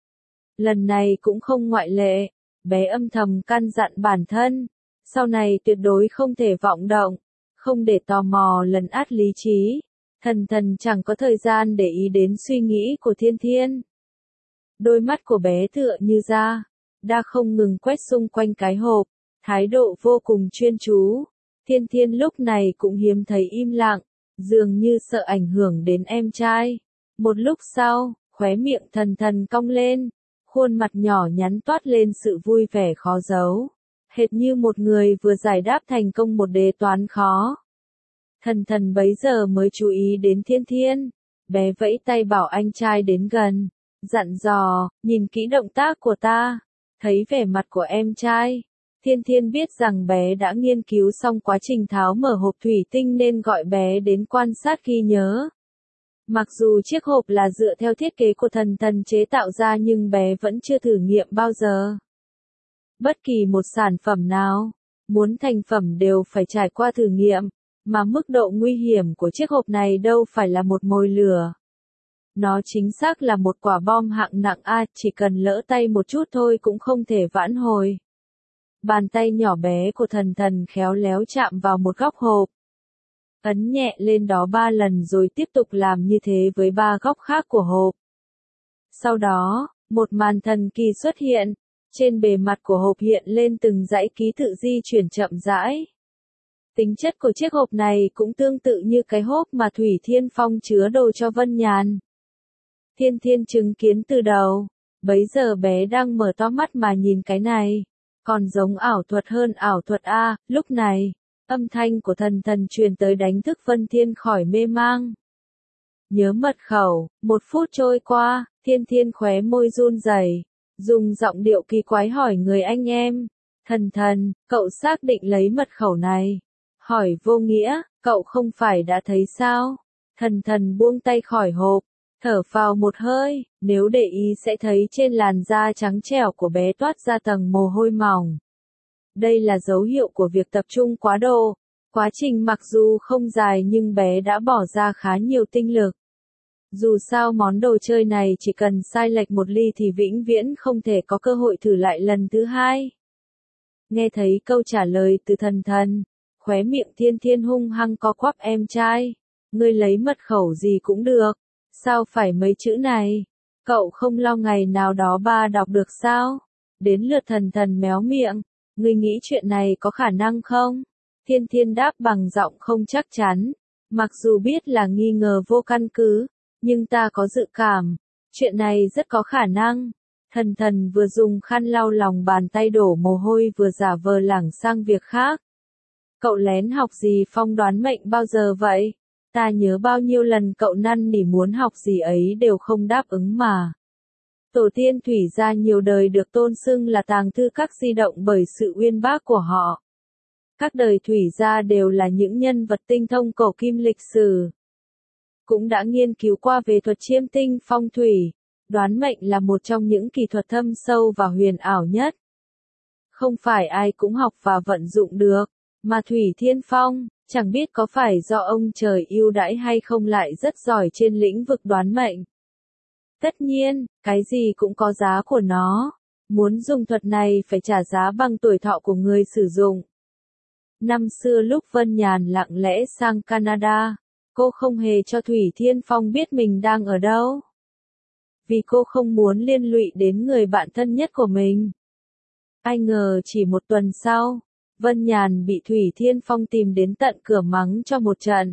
Lần này cũng không ngoại lệ, bé âm thầm căn dặn bản thân, sau này tuyệt đối không thể vọng động, không để tò mò lấn át lý trí. Thần Thần chẳng có thời gian để ý đến suy nghĩ của Thiên Thiên. Đôi mắt của bé tựa như da, đã không ngừng quét xung quanh cái hộp, thái độ vô cùng chuyên chú. Thiên Thiên lúc này cũng hiếm thấy im lặng, dường như sợ ảnh hưởng đến em trai. Một lúc sau, khóe miệng Thần Thần cong lên, khuôn mặt nhỏ nhắn toát lên sự vui vẻ khó giấu, hệt như một người vừa giải đáp thành công một đề toán khó. Thần Thần bấy giờ mới chú ý đến Thiên Thiên, bé vẫy tay bảo anh trai đến gần, dặn dò, nhìn kỹ động tác của ta. Thấy vẻ mặt của em trai, Thiên Thiên biết rằng bé đã nghiên cứu xong quá trình tháo mở hộp thủy tinh nên gọi bé đến quan sát ghi nhớ. Mặc dù chiếc hộp là dựa theo thiết kế của Thần Thần chế tạo ra nhưng bé vẫn chưa thử nghiệm bao giờ. Bất kỳ một sản phẩm nào, muốn thành phẩm đều phải trải qua thử nghiệm, mà mức độ nguy hiểm của chiếc hộp này đâu phải là một mồi lửa. Nó chính xác là một quả bom hạng nặng chỉ cần lỡ tay một chút thôi cũng không thể vãn hồi. Bàn tay nhỏ bé của Thần Thần khéo léo chạm vào một góc hộp. Ấn nhẹ lên đó 3 lần rồi tiếp tục làm như thế với 3 góc khác của hộp. Sau đó, một màn thần kỳ xuất hiện, trên bề mặt của hộp hiện lên từng dãy ký tự di chuyển chậm rãi. Tính chất của chiếc hộp này cũng tương tự như cái hộp mà Thủy Thiên Phong chứa đồ cho Vân Nhàn. Thiên Thiên chứng kiến từ đầu, bấy giờ bé đang mở to mắt mà nhìn cái này, còn giống ảo thuật hơn ảo thuật lúc này, âm thanh của Thần Thần truyền tới đánh thức Vân Thiên khỏi mê mang. Nhớ mật khẩu, 1 phút trôi qua, Thiên Thiên khóe môi run rẩy, dùng giọng điệu kỳ quái hỏi người anh em, Thần Thần, cậu xác định lấy mật khẩu này? Hỏi vô nghĩa, cậu không phải đã thấy sao? Thần Thần buông tay khỏi hộp, thở phào một hơi, nếu để ý sẽ thấy trên làn da trắng trẻo của bé toát ra tầng mồ hôi mỏng. Đây là dấu hiệu của việc tập trung quá độ. Quá trình mặc dù không dài nhưng bé đã bỏ ra khá nhiều tinh lực. Dù sao món đồ chơi này chỉ cần sai lệch một ly thì vĩnh viễn không thể có cơ hội thử lại lần thứ hai. Nghe thấy câu trả lời từ Thần Thần, khóe miệng Thiên Thiên hung hăng co quắp em trai. Ngươi lấy mật khẩu gì cũng được. Sao phải mấy chữ này? Cậu không lo ngày nào đó ba đọc được sao? Đến lượt Thần Thần méo miệng. Ngươi nghĩ chuyện này có khả năng không? Thiên Thiên đáp bằng giọng không chắc chắn. Mặc dù biết là nghi ngờ vô căn cứ, nhưng ta có dự cảm. Chuyện này rất có khả năng. Thần Thần vừa dùng khăn lau lòng bàn tay đổ mồ hôi vừa giả vờ lảng sang việc khác. Cậu lén học gì phong đoán mệnh bao giờ vậy? Ta nhớ bao nhiêu lần cậu năn nỉ muốn học gì ấy đều không đáp ứng mà. Tổ tiên Thủy gia nhiều đời được tôn xưng là tàng thư các di động bởi sự uyên bác của họ. Các đời Thủy gia đều là những nhân vật tinh thông cổ kim lịch sử. Cũng đã nghiên cứu qua về thuật chiêm tinh phong thủy, đoán mệnh là một trong những kỹ thuật thâm sâu và huyền ảo nhất. Không phải ai cũng học và vận dụng được, mà Thủy Thiên Phong, chẳng biết có phải do ông trời ưu đãi hay không lại rất giỏi trên lĩnh vực đoán mệnh. Tất nhiên, cái gì cũng có giá của nó. Muốn dùng thuật này phải trả giá bằng tuổi thọ của người sử dụng. Năm xưa lúc Vân Nhàn lặng lẽ sang Canada, cô không hề cho Thủy Thiên Phong biết mình đang ở đâu. Vì cô không muốn liên lụy đến người bạn thân nhất của mình. Ai ngờ chỉ một tuần sau, Vân Nhàn bị Thủy Thiên Phong tìm đến tận cửa mắng cho một trận.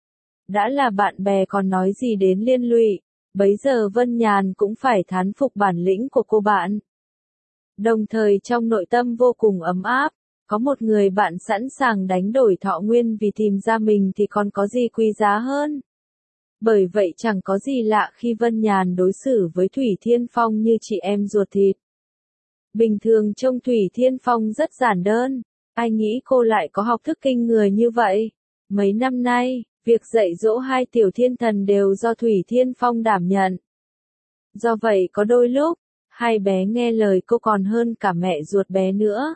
Đã là bạn bè còn nói gì đến liên lụy, bấy giờ Vân Nhàn cũng phải thán phục bản lĩnh của cô bạn. Đồng thời trong nội tâm vô cùng ấm áp, có một người bạn sẵn sàng đánh đổi thọ nguyên vì tìm ra mình thì còn có gì quý giá hơn. Bởi vậy chẳng có gì lạ khi Vân Nhàn đối xử với Thủy Thiên Phong như chị em ruột thịt. Bình thường trông Thủy Thiên Phong rất giản đơn, ai nghĩ cô lại có học thức kinh người như vậy. Mấy năm nay, việc dạy dỗ hai tiểu thiên thần đều do Thủy Thiên Phong đảm nhận. Do vậy có đôi lúc, hai bé nghe lời cô còn hơn cả mẹ ruột bé nữa.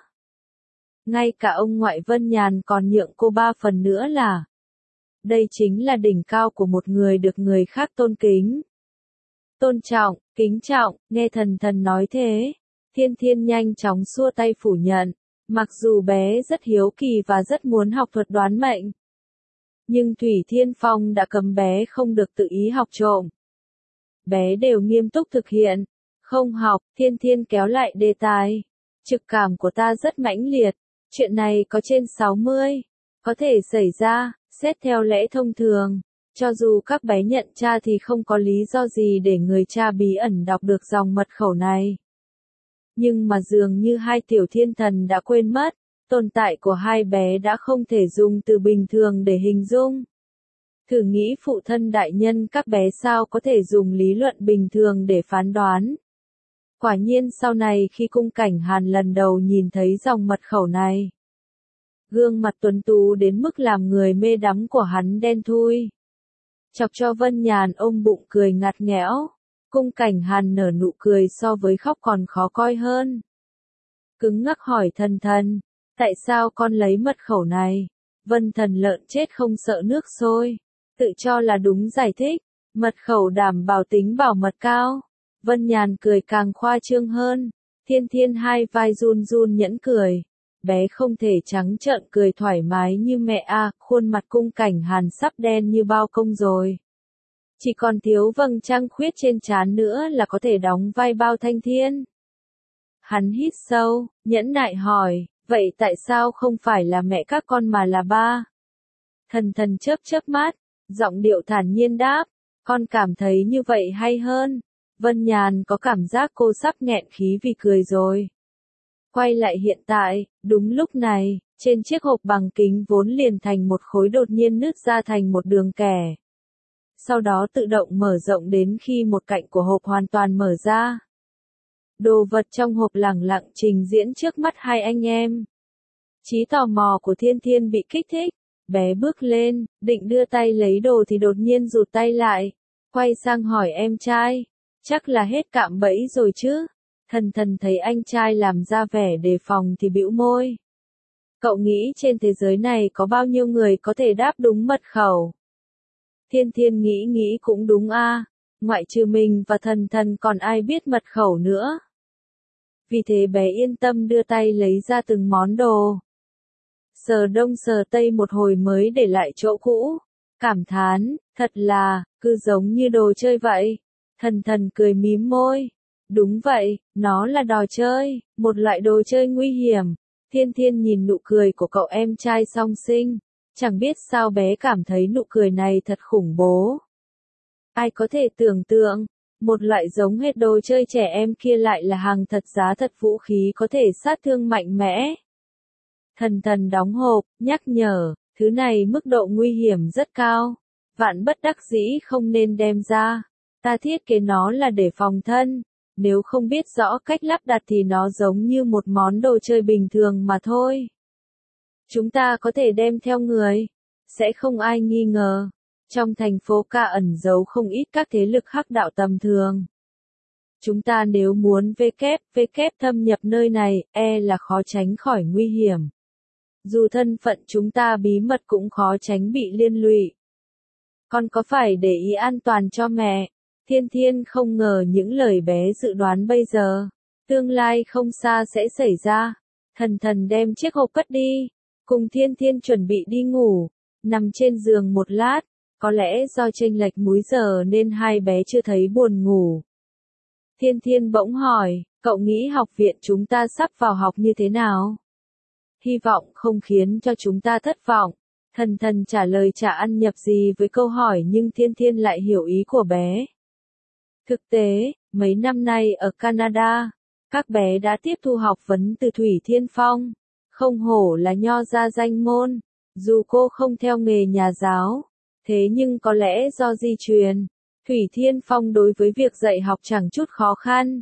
Ngay cả ông ngoại Vân Nhàn còn nhượng cô 3 phần nữa là. Đây chính là đỉnh cao của một người được người khác tôn kính. Tôn trọng, kính trọng, nghe Thần Thần nói thế. Thiên Thiên nhanh chóng xua tay phủ nhận. Mặc dù bé rất hiếu kỳ và rất muốn học thuật đoán mệnh. Nhưng Thủy Thiên Phong đã cấm bé không được tự ý học trộm. Bé đều nghiêm túc thực hiện. Không học, Thiên Thiên kéo lại đề tài. Trực cảm của ta rất mãnh liệt. Chuyện này có trên 60. Có thể xảy ra, xét theo lẽ thông thường. Cho dù các bé nhận cha thì không có lý do gì để người cha bí ẩn đọc được dòng mật khẩu này. Nhưng mà dường như hai tiểu thiên thần đã quên mất, tồn tại của hai bé đã không thể dùng từ bình thường để hình dung. Thử nghĩ phụ thân đại nhân các bé sao có thể dùng lý luận bình thường để phán đoán. Quả nhiên sau này khi Cung Cảnh Hàn lần đầu nhìn thấy dòng mật khẩu này, gương mặt tuấn tú đến mức làm người mê đắm của hắn đen thui. Chọc cho Vân Nhàn ôm bụng cười ngặt nghẽo. Cung Cảnh Hàn nở nụ cười so với khóc còn khó coi hơn. Cứng ngắc hỏi Thần Thần, tại sao con lấy mật khẩu này? Vân Thần lợn chết không sợ nước sôi. Tự cho là đúng giải thích, mật khẩu đảm bảo tính bảo mật cao. Vân Nhàn cười càng khoa trương hơn. Thiên Thiên hai vai run run nhẫn cười. Bé không thể trắng trợn cười thoải mái như mẹ a, khuôn mặt Cung Cảnh Hàn sắp đen như bao công rồi. Chỉ còn thiếu vầng trăng khuyết trên trán nữa là có thể đóng vai Bao Thanh Thiên. Hắn hít sâu, nhẫn nại hỏi, vậy tại sao không phải là mẹ các con mà là ba? Thần Thần chớp chớp mắt, giọng điệu thản nhiên đáp, con cảm thấy như vậy hay hơn. Vân Nhàn có cảm giác cô sắp nghẹn khí vì cười rồi. Quay lại hiện tại, đúng lúc này, trên chiếc hộp bằng kính vốn liền thành một khối đột nhiên nứt ra thành một đường kẻ. Sau đó tự động mở rộng đến khi một cạnh của hộp hoàn toàn mở ra. Đồ vật trong hộp lẳng lặng trình diễn trước mắt hai anh em. Trí tò mò của Thiên Thiên bị kích thích, bé bước lên, định đưa tay lấy đồ thì đột nhiên rụt tay lại, quay sang hỏi em trai, chắc là hết cạm bẫy rồi chứ? Thần Thần thấy anh trai làm ra vẻ đề phòng thì bĩu môi. Cậu nghĩ trên thế giới này có bao nhiêu người có thể đáp đúng mật khẩu? Thiên Thiên nghĩ cũng đúng a, ngoại trừ mình và Thần Thần còn ai biết mật khẩu nữa. Vì thế bé yên tâm đưa tay lấy ra từng món đồ. Sờ đông sờ tây một hồi mới để lại chỗ cũ. Cảm thán, thật là, cứ giống như đồ chơi vậy. Thần Thần cười mím môi. Đúng vậy, nó là trò chơi, một loại đồ chơi nguy hiểm. Thiên Thiên nhìn nụ cười của cậu em trai song sinh. Chẳng biết sao bé cảm thấy nụ cười này thật khủng bố. Ai có thể tưởng tượng, một loại giống hết đồ chơi trẻ em kia lại là hàng thật giá thật vũ khí có thể sát thương mạnh mẽ. Thần Thần đóng hộp, nhắc nhở, thứ này mức độ nguy hiểm rất cao. Vạn bất đắc dĩ không nên đem ra. Ta thiết kế nó là để phòng thân. Nếu không biết rõ cách lắp đặt thì nó giống như một món đồ chơi bình thường mà thôi. Chúng ta có thể đem theo người. Sẽ không ai nghi ngờ. Trong thành phố Ca ẩn giấu không ít các thế lực hắc đạo tầm thường. Chúng ta nếu muốn thâm nhập nơi này, là khó tránh khỏi nguy hiểm. Dù thân phận chúng ta bí mật cũng khó tránh bị liên lụy. Con có phải để ý an toàn cho mẹ? Thiên Thiên không ngờ những lời bé dự đoán bây giờ, tương lai không xa sẽ xảy ra. Thần Thần đem chiếc hộp cất đi, cùng Thiên Thiên chuẩn bị đi ngủ, nằm trên giường một lát, có lẽ do chênh lệch múi giờ nên hai bé chưa thấy buồn ngủ. Thiên Thiên bỗng hỏi, cậu nghĩ học viện chúng ta sắp vào học như thế nào? Hy vọng không khiến cho chúng ta thất vọng. Thần Thần trả lời chả ăn nhập gì với câu hỏi nhưng Thiên Thiên lại hiểu ý của bé. Thực tế, mấy năm nay ở Canada, các bé đã tiếp thu học vấn từ Thủy Thiên Phong. Không hổ là nho gia danh môn, dù cô không theo nghề nhà giáo. Thế nhưng có lẽ do di truyền, Thủy Thiên Phong đối với việc dạy học chẳng chút khó khăn.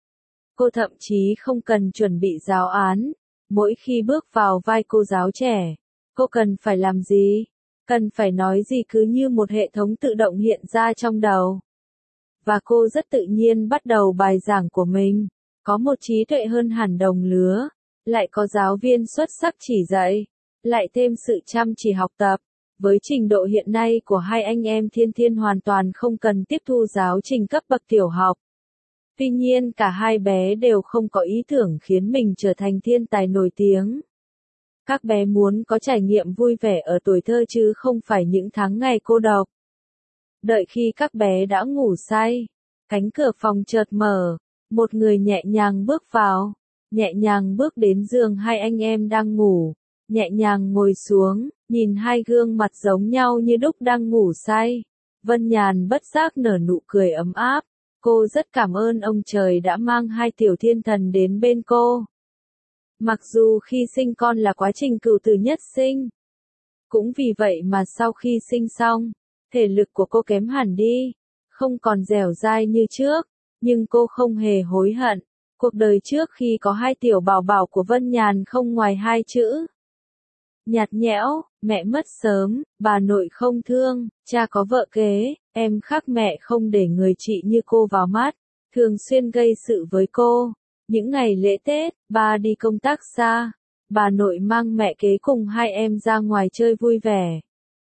Cô thậm chí không cần chuẩn bị giáo án. Mỗi khi bước vào vai cô giáo trẻ, cô cần phải làm gì? Cần phải nói gì cứ như một hệ thống tự động hiện ra trong đầu. và cô rất tự nhiên bắt đầu bài giảng của mình. Có một trí tuệ hơn hẳn đồng lứa, lại có giáo viên xuất sắc chỉ dạy, lại thêm sự chăm chỉ học tập. Với trình độ hiện nay của hai anh em Thiên Thiên hoàn toàn không cần tiếp thu giáo trình cấp bậc tiểu học. Tuy nhiên cả hai bé đều không có ý tưởng khiến mình trở thành thiên tài nổi tiếng. Các bé muốn có trải nghiệm vui vẻ ở tuổi thơ chứ không phải những tháng ngày cô độc. Đợi khi các bé đã ngủ say, cánh cửa phòng chợt mở, một người nhẹ nhàng bước vào, nhẹ nhàng bước đến giường hai anh em đang ngủ, nhẹ nhàng ngồi xuống, nhìn hai gương mặt giống nhau như đúc đang ngủ say. Vân Nhàn bất giác nở nụ cười ấm áp, cô rất cảm ơn ông trời đã mang hai tiểu thiên thần đến bên cô. Mặc dù khi sinh con là quá trình cửu tử nhất sinh, cũng vì vậy mà sau khi sinh xong, thể lực của cô kém hẳn đi, không còn dẻo dai như trước, nhưng cô không hề hối hận. Cuộc đời trước khi có hai tiểu bảo bảo của Vân Nhàn không ngoài hai chữ. Nhạt nhẽo, mẹ mất sớm, bà nội không thương, cha có vợ kế, em khác mẹ không để người chị như cô vào mắt, thường xuyên gây sự với cô. Những ngày lễ Tết, ba đi công tác xa, bà nội mang mẹ kế cùng hai em ra ngoài chơi vui vẻ.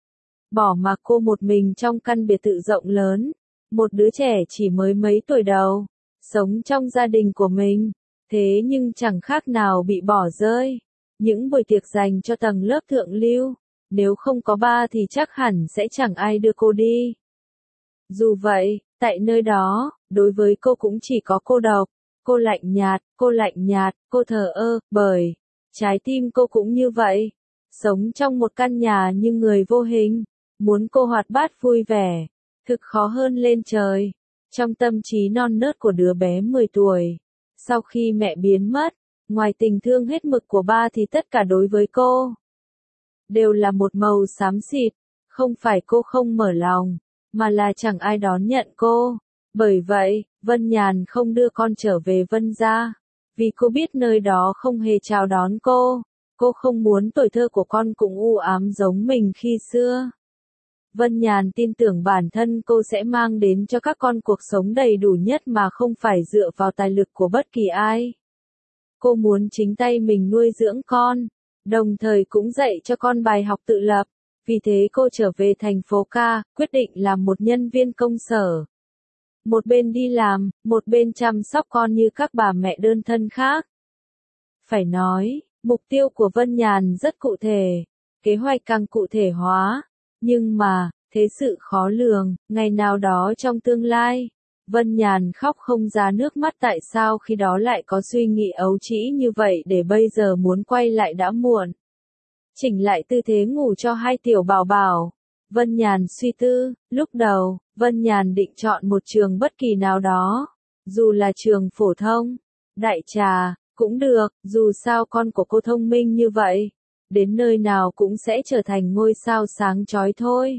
Bỏ mặc cô một mình trong căn biệt thự rộng lớn, một đứa trẻ chỉ mới mấy tuổi đầu, sống trong gia đình của mình, thế nhưng chẳng khác nào bị bỏ rơi. Những buổi tiệc dành cho tầng lớp thượng lưu, nếu không có ba thì chắc hẳn sẽ chẳng ai đưa cô đi. Dù vậy, tại nơi đó, đối với cô cũng chỉ có cô độc, cô lạnh nhạt, cô thờ ơ, bởi trái tim cô cũng như vậy, sống trong một căn nhà như người vô hình, muốn cô hoạt bát vui vẻ, thực khó hơn lên trời. Trong tâm trí non nớt của đứa bé 10 tuổi, sau khi mẹ biến mất, ngoài tình thương hết mực của ba thì tất cả đối với cô đều là một màu xám xịt, không phải cô không mở lòng, mà là chẳng ai đón nhận cô. Bởi vậy, Vân Nhàn không đưa con trở về Vân gia, vì cô biết nơi đó không hề chào đón cô. Cô không muốn tuổi thơ của con cũng u ám giống mình khi xưa. Vân Nhàn tin tưởng bản thân cô sẽ mang đến cho các con cuộc sống đầy đủ nhất mà không phải dựa vào tài lực của bất kỳ ai. Cô muốn chính tay mình nuôi dưỡng con, đồng thời cũng dạy cho con bài học tự lập. Vì thế cô trở về thành phố ca, quyết định làm một nhân viên công sở. Một bên đi làm, một bên chăm sóc con như các bà mẹ đơn thân khác. Phải nói, mục tiêu của Vân Nhàn rất cụ thể, kế hoạch càng cụ thể hóa. Nhưng mà, thế sự khó lường, ngày nào đó trong tương lai, Vân Nhàn khóc không ra nước mắt tại sao khi đó lại có suy nghĩ ấu trĩ như vậy để bây giờ muốn quay lại đã muộn. Chỉnh lại tư thế ngủ cho hai tiểu bảo bảo. Vân Nhàn suy tư, lúc đầu, Vân Nhàn định chọn một trường bất kỳ nào đó, dù là trường phổ thông, đại trà, cũng được, dù sao con của cô thông minh như vậy, đến nơi nào cũng sẽ trở thành ngôi sao sáng chói thôi.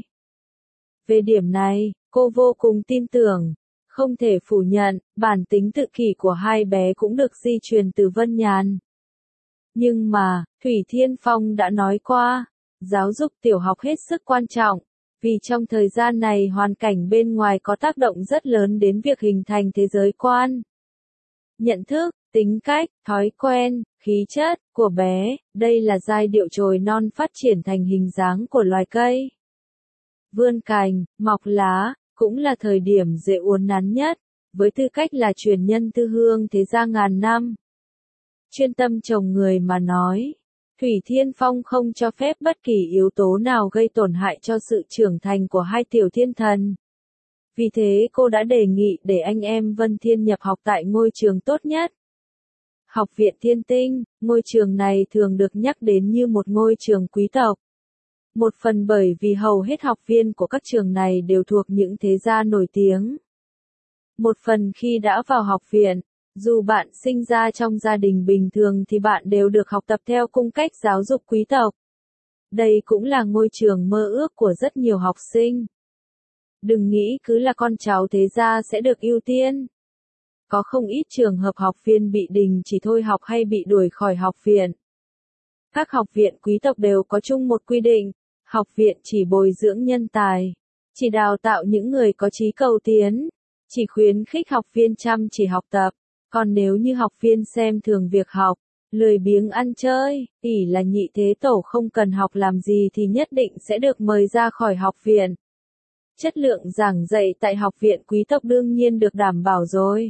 Về điểm này, cô vô cùng tin tưởng, không thể phủ nhận, bản tính tự kỷ của hai bé cũng được di truyền từ Vân Nhàn. Nhưng mà, Thủy Thiên Phong đã nói qua, giáo dục tiểu học hết sức quan trọng, vì trong thời gian này hoàn cảnh bên ngoài có tác động rất lớn đến việc hình thành thế giới quan. Nhận thức, tính cách, thói quen, khí chất của bé, đây là giai điệu chồi non phát triển thành hình dáng của loài cây. Vươn cành, mọc lá, cũng là thời điểm dễ uốn nắn nhất, với tư cách là truyền nhân tư hương thế gia ngàn năm. Chuyên tâm trồng người mà nói, Thủy Thiên Phong không cho phép bất kỳ yếu tố nào gây tổn hại cho sự trưởng thành của hai tiểu thiên thần. Vì thế cô đã đề nghị để anh em Vân Thiên nhập học tại ngôi trường tốt nhất. Học viện Thiên Tinh, ngôi trường này thường được nhắc đến như một ngôi trường quý tộc. Một phần bởi vì hầu hết học viên của các trường này đều thuộc những thế gia nổi tiếng. Một phần khi đã vào học viện, dù bạn sinh ra trong gia đình bình thường thì bạn đều được học tập theo cung cách giáo dục quý tộc. Đây cũng là ngôi trường mơ ước của rất nhiều học sinh. Đừng nghĩ cứ là con cháu thế gia sẽ được ưu tiên. Có không ít trường hợp học viên bị đình chỉ thôi học hay bị đuổi khỏi học viện. Các học viện quý tộc đều có chung một quy định, học viện chỉ bồi dưỡng nhân tài, chỉ đào tạo những người có chí cầu tiến, chỉ khuyến khích học viên chăm chỉ học tập, còn nếu như học viên xem thường việc học, lười biếng ăn chơi, ỷ là nhị thế tổ không cần học làm gì thì nhất định sẽ được mời ra khỏi học viện. Chất lượng giảng dạy tại học viện quý tộc đương nhiên được đảm bảo rồi.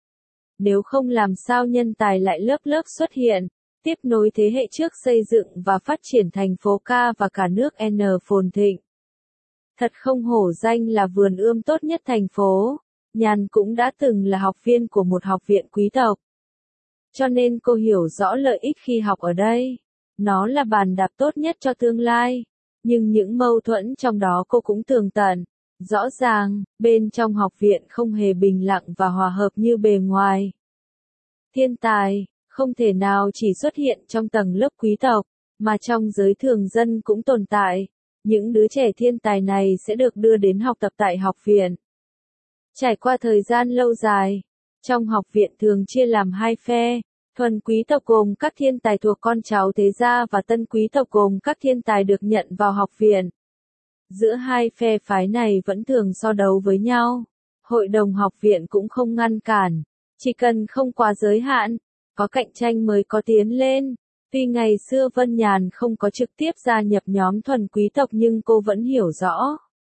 Nếu không làm sao nhân tài lại lớp lớp xuất hiện, tiếp nối thế hệ trước xây dựng và phát triển thành phố Ca và cả nước N phồn thịnh. Thật không hổ danh là vườn ươm tốt nhất thành phố, Nhàn cũng đã từng là học viên của một học viện quý tộc. Cho nên cô hiểu rõ lợi ích khi học ở đây. Nó là bàn đạp tốt nhất cho tương lai. Nhưng những mâu thuẫn trong đó cô cũng tường tận. Rõ ràng, bên trong học viện không hề bình lặng và hòa hợp như bề ngoài. Thiên tài, không thể nào chỉ xuất hiện trong tầng lớp quý tộc, mà trong giới thường dân cũng tồn tại. Những đứa trẻ thiên tài này sẽ được đưa đến học tập tại học viện. Trải qua thời gian lâu dài, trong học viện thường chia làm hai phe, thuần quý tộc gồm các thiên tài thuộc con cháu thế gia và tân quý tộc gồm các thiên tài được nhận vào học viện. Giữa hai phe phái này vẫn thường so đấu với nhau. Hội đồng học viện cũng không ngăn cản, chỉ cần không quá giới hạn, có cạnh tranh mới có tiến lên. Tuy ngày xưa Vân Nhàn không có trực tiếp gia nhập nhóm thuần quý tộc nhưng cô vẫn hiểu rõ.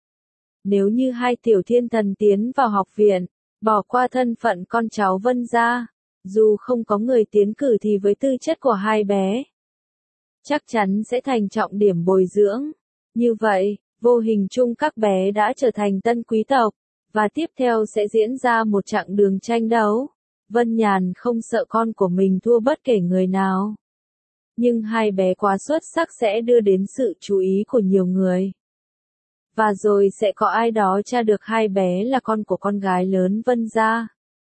Nếu như hai tiểu thiên thần tiến vào học viện, bỏ qua thân phận con cháu Vân gia, dù không có người tiến cử thì với tư chất của hai bé, chắc chắn sẽ thành trọng điểm bồi dưỡng. Như vậy, vô hình chung các bé đã trở thành tân quý tộc, và tiếp theo sẽ diễn ra một chặng đường tranh đấu. Vân Nhàn không sợ con của mình thua bất kể người nào. Nhưng hai bé quá xuất sắc sẽ đưa đến sự chú ý của nhiều người. Và rồi sẽ có ai đó tra được hai bé là con của con gái lớn Vân gia.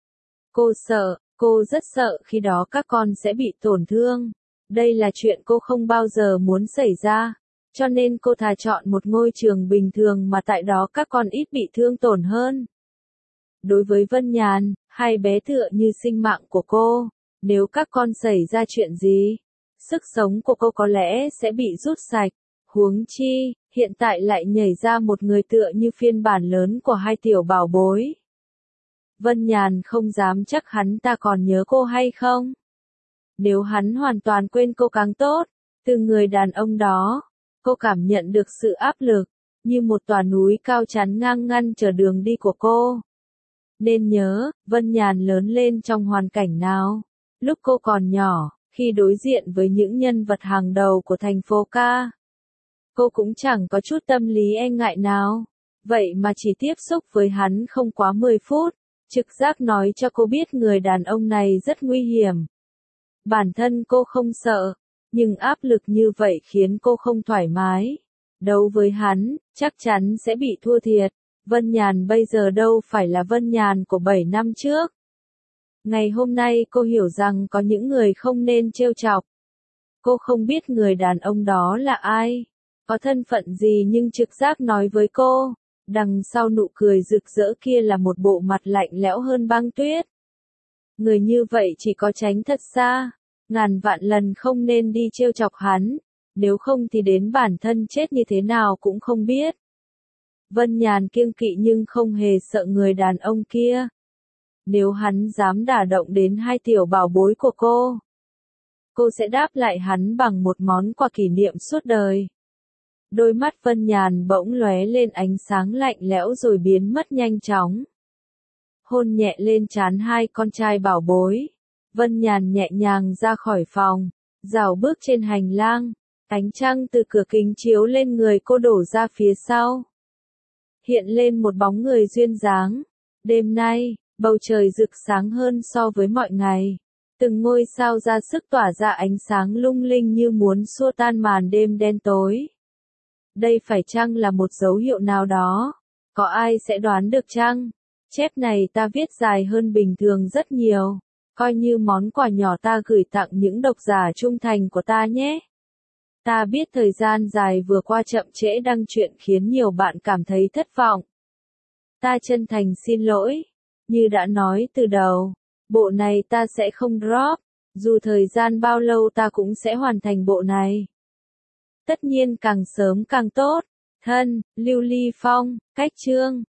Cô rất sợ khi đó các con sẽ bị tổn thương. Đây là chuyện cô không bao giờ muốn xảy ra. Cho nên cô thà chọn một ngôi trường bình thường mà tại đó các con ít bị thương tổn hơn. Đối với Vân Nhàn, hai bé tựa như sinh mạng của cô. Nếu các con xảy ra chuyện gì, sức sống của cô có lẽ sẽ bị rút sạch. Huống chi, hiện tại lại nhảy ra một người tựa như phiên bản lớn của hai tiểu bảo bối. Vân Nhàn không dám chắc hắn ta còn nhớ cô hay không. Nếu hắn hoàn toàn quên cô càng tốt, từ người đàn ông đó, cô cảm nhận được sự áp lực, như một tòa núi cao chắn ngang ngăn trở đường đi của cô. Nên nhớ, Vân Nhàn lớn lên trong hoàn cảnh nào? Lúc cô còn nhỏ, khi đối diện với những nhân vật hàng đầu của thành phố Ca, cô cũng chẳng có chút tâm lý e ngại nào. Vậy mà chỉ tiếp xúc với hắn không quá 10 phút, trực giác nói cho cô biết người đàn ông này rất nguy hiểm. Bản thân cô không sợ, nhưng áp lực như vậy khiến cô không thoải mái. Đấu với hắn, chắc chắn sẽ bị thua thiệt. Vân Nhàn bây giờ đâu phải là Vân Nhàn của 7 năm trước. Ngày hôm nay cô hiểu rằng có những người không nên trêu chọc. Cô không biết người đàn ông đó là ai, có thân phận gì nhưng trực giác nói với cô, đằng sau nụ cười rực rỡ kia là một bộ mặt lạnh lẽo hơn băng tuyết. Người như vậy chỉ có tránh thật xa, ngàn vạn lần không nên đi trêu chọc hắn, nếu không thì đến bản thân chết như thế nào cũng không biết. Vân Nhàn kiêng kỵ nhưng không hề sợ người đàn ông kia. Nếu hắn dám đả động đến hai tiểu bảo bối của cô sẽ đáp lại hắn bằng một món quà kỷ niệm suốt đời. Đôi mắt Vân Nhàn bỗng lóe lên ánh sáng lạnh lẽo rồi biến mất nhanh chóng. Hôn nhẹ lên trán hai con trai bảo bối. Vân Nhàn nhẹ nhàng ra khỏi phòng, rảo bước trên hành lang. Ánh trăng từ cửa kính chiếu lên người cô đổ ra phía sau. Hiện lên một bóng người duyên dáng. Đêm nay, bầu trời rực sáng hơn so với mọi ngày. Từng ngôi sao ra sức tỏa ra ánh sáng lung linh như muốn xua tan màn đêm đen tối. Đây phải chăng là một dấu hiệu nào đó? Có ai sẽ đoán được chăng? Chép này ta viết dài hơn bình thường rất nhiều. Coi như món quà nhỏ ta gửi tặng những độc giả trung thành của ta nhé. Ta biết thời gian dài vừa qua chậm trễ đăng truyện khiến nhiều bạn cảm thấy thất vọng. Ta chân thành xin lỗi. Như đã nói từ đầu, bộ này ta sẽ không drop. Dù thời gian bao lâu ta cũng sẽ hoàn thành bộ này. Tất nhiên càng sớm càng tốt. Thân, Lưu Ly Phong, Cách Chương.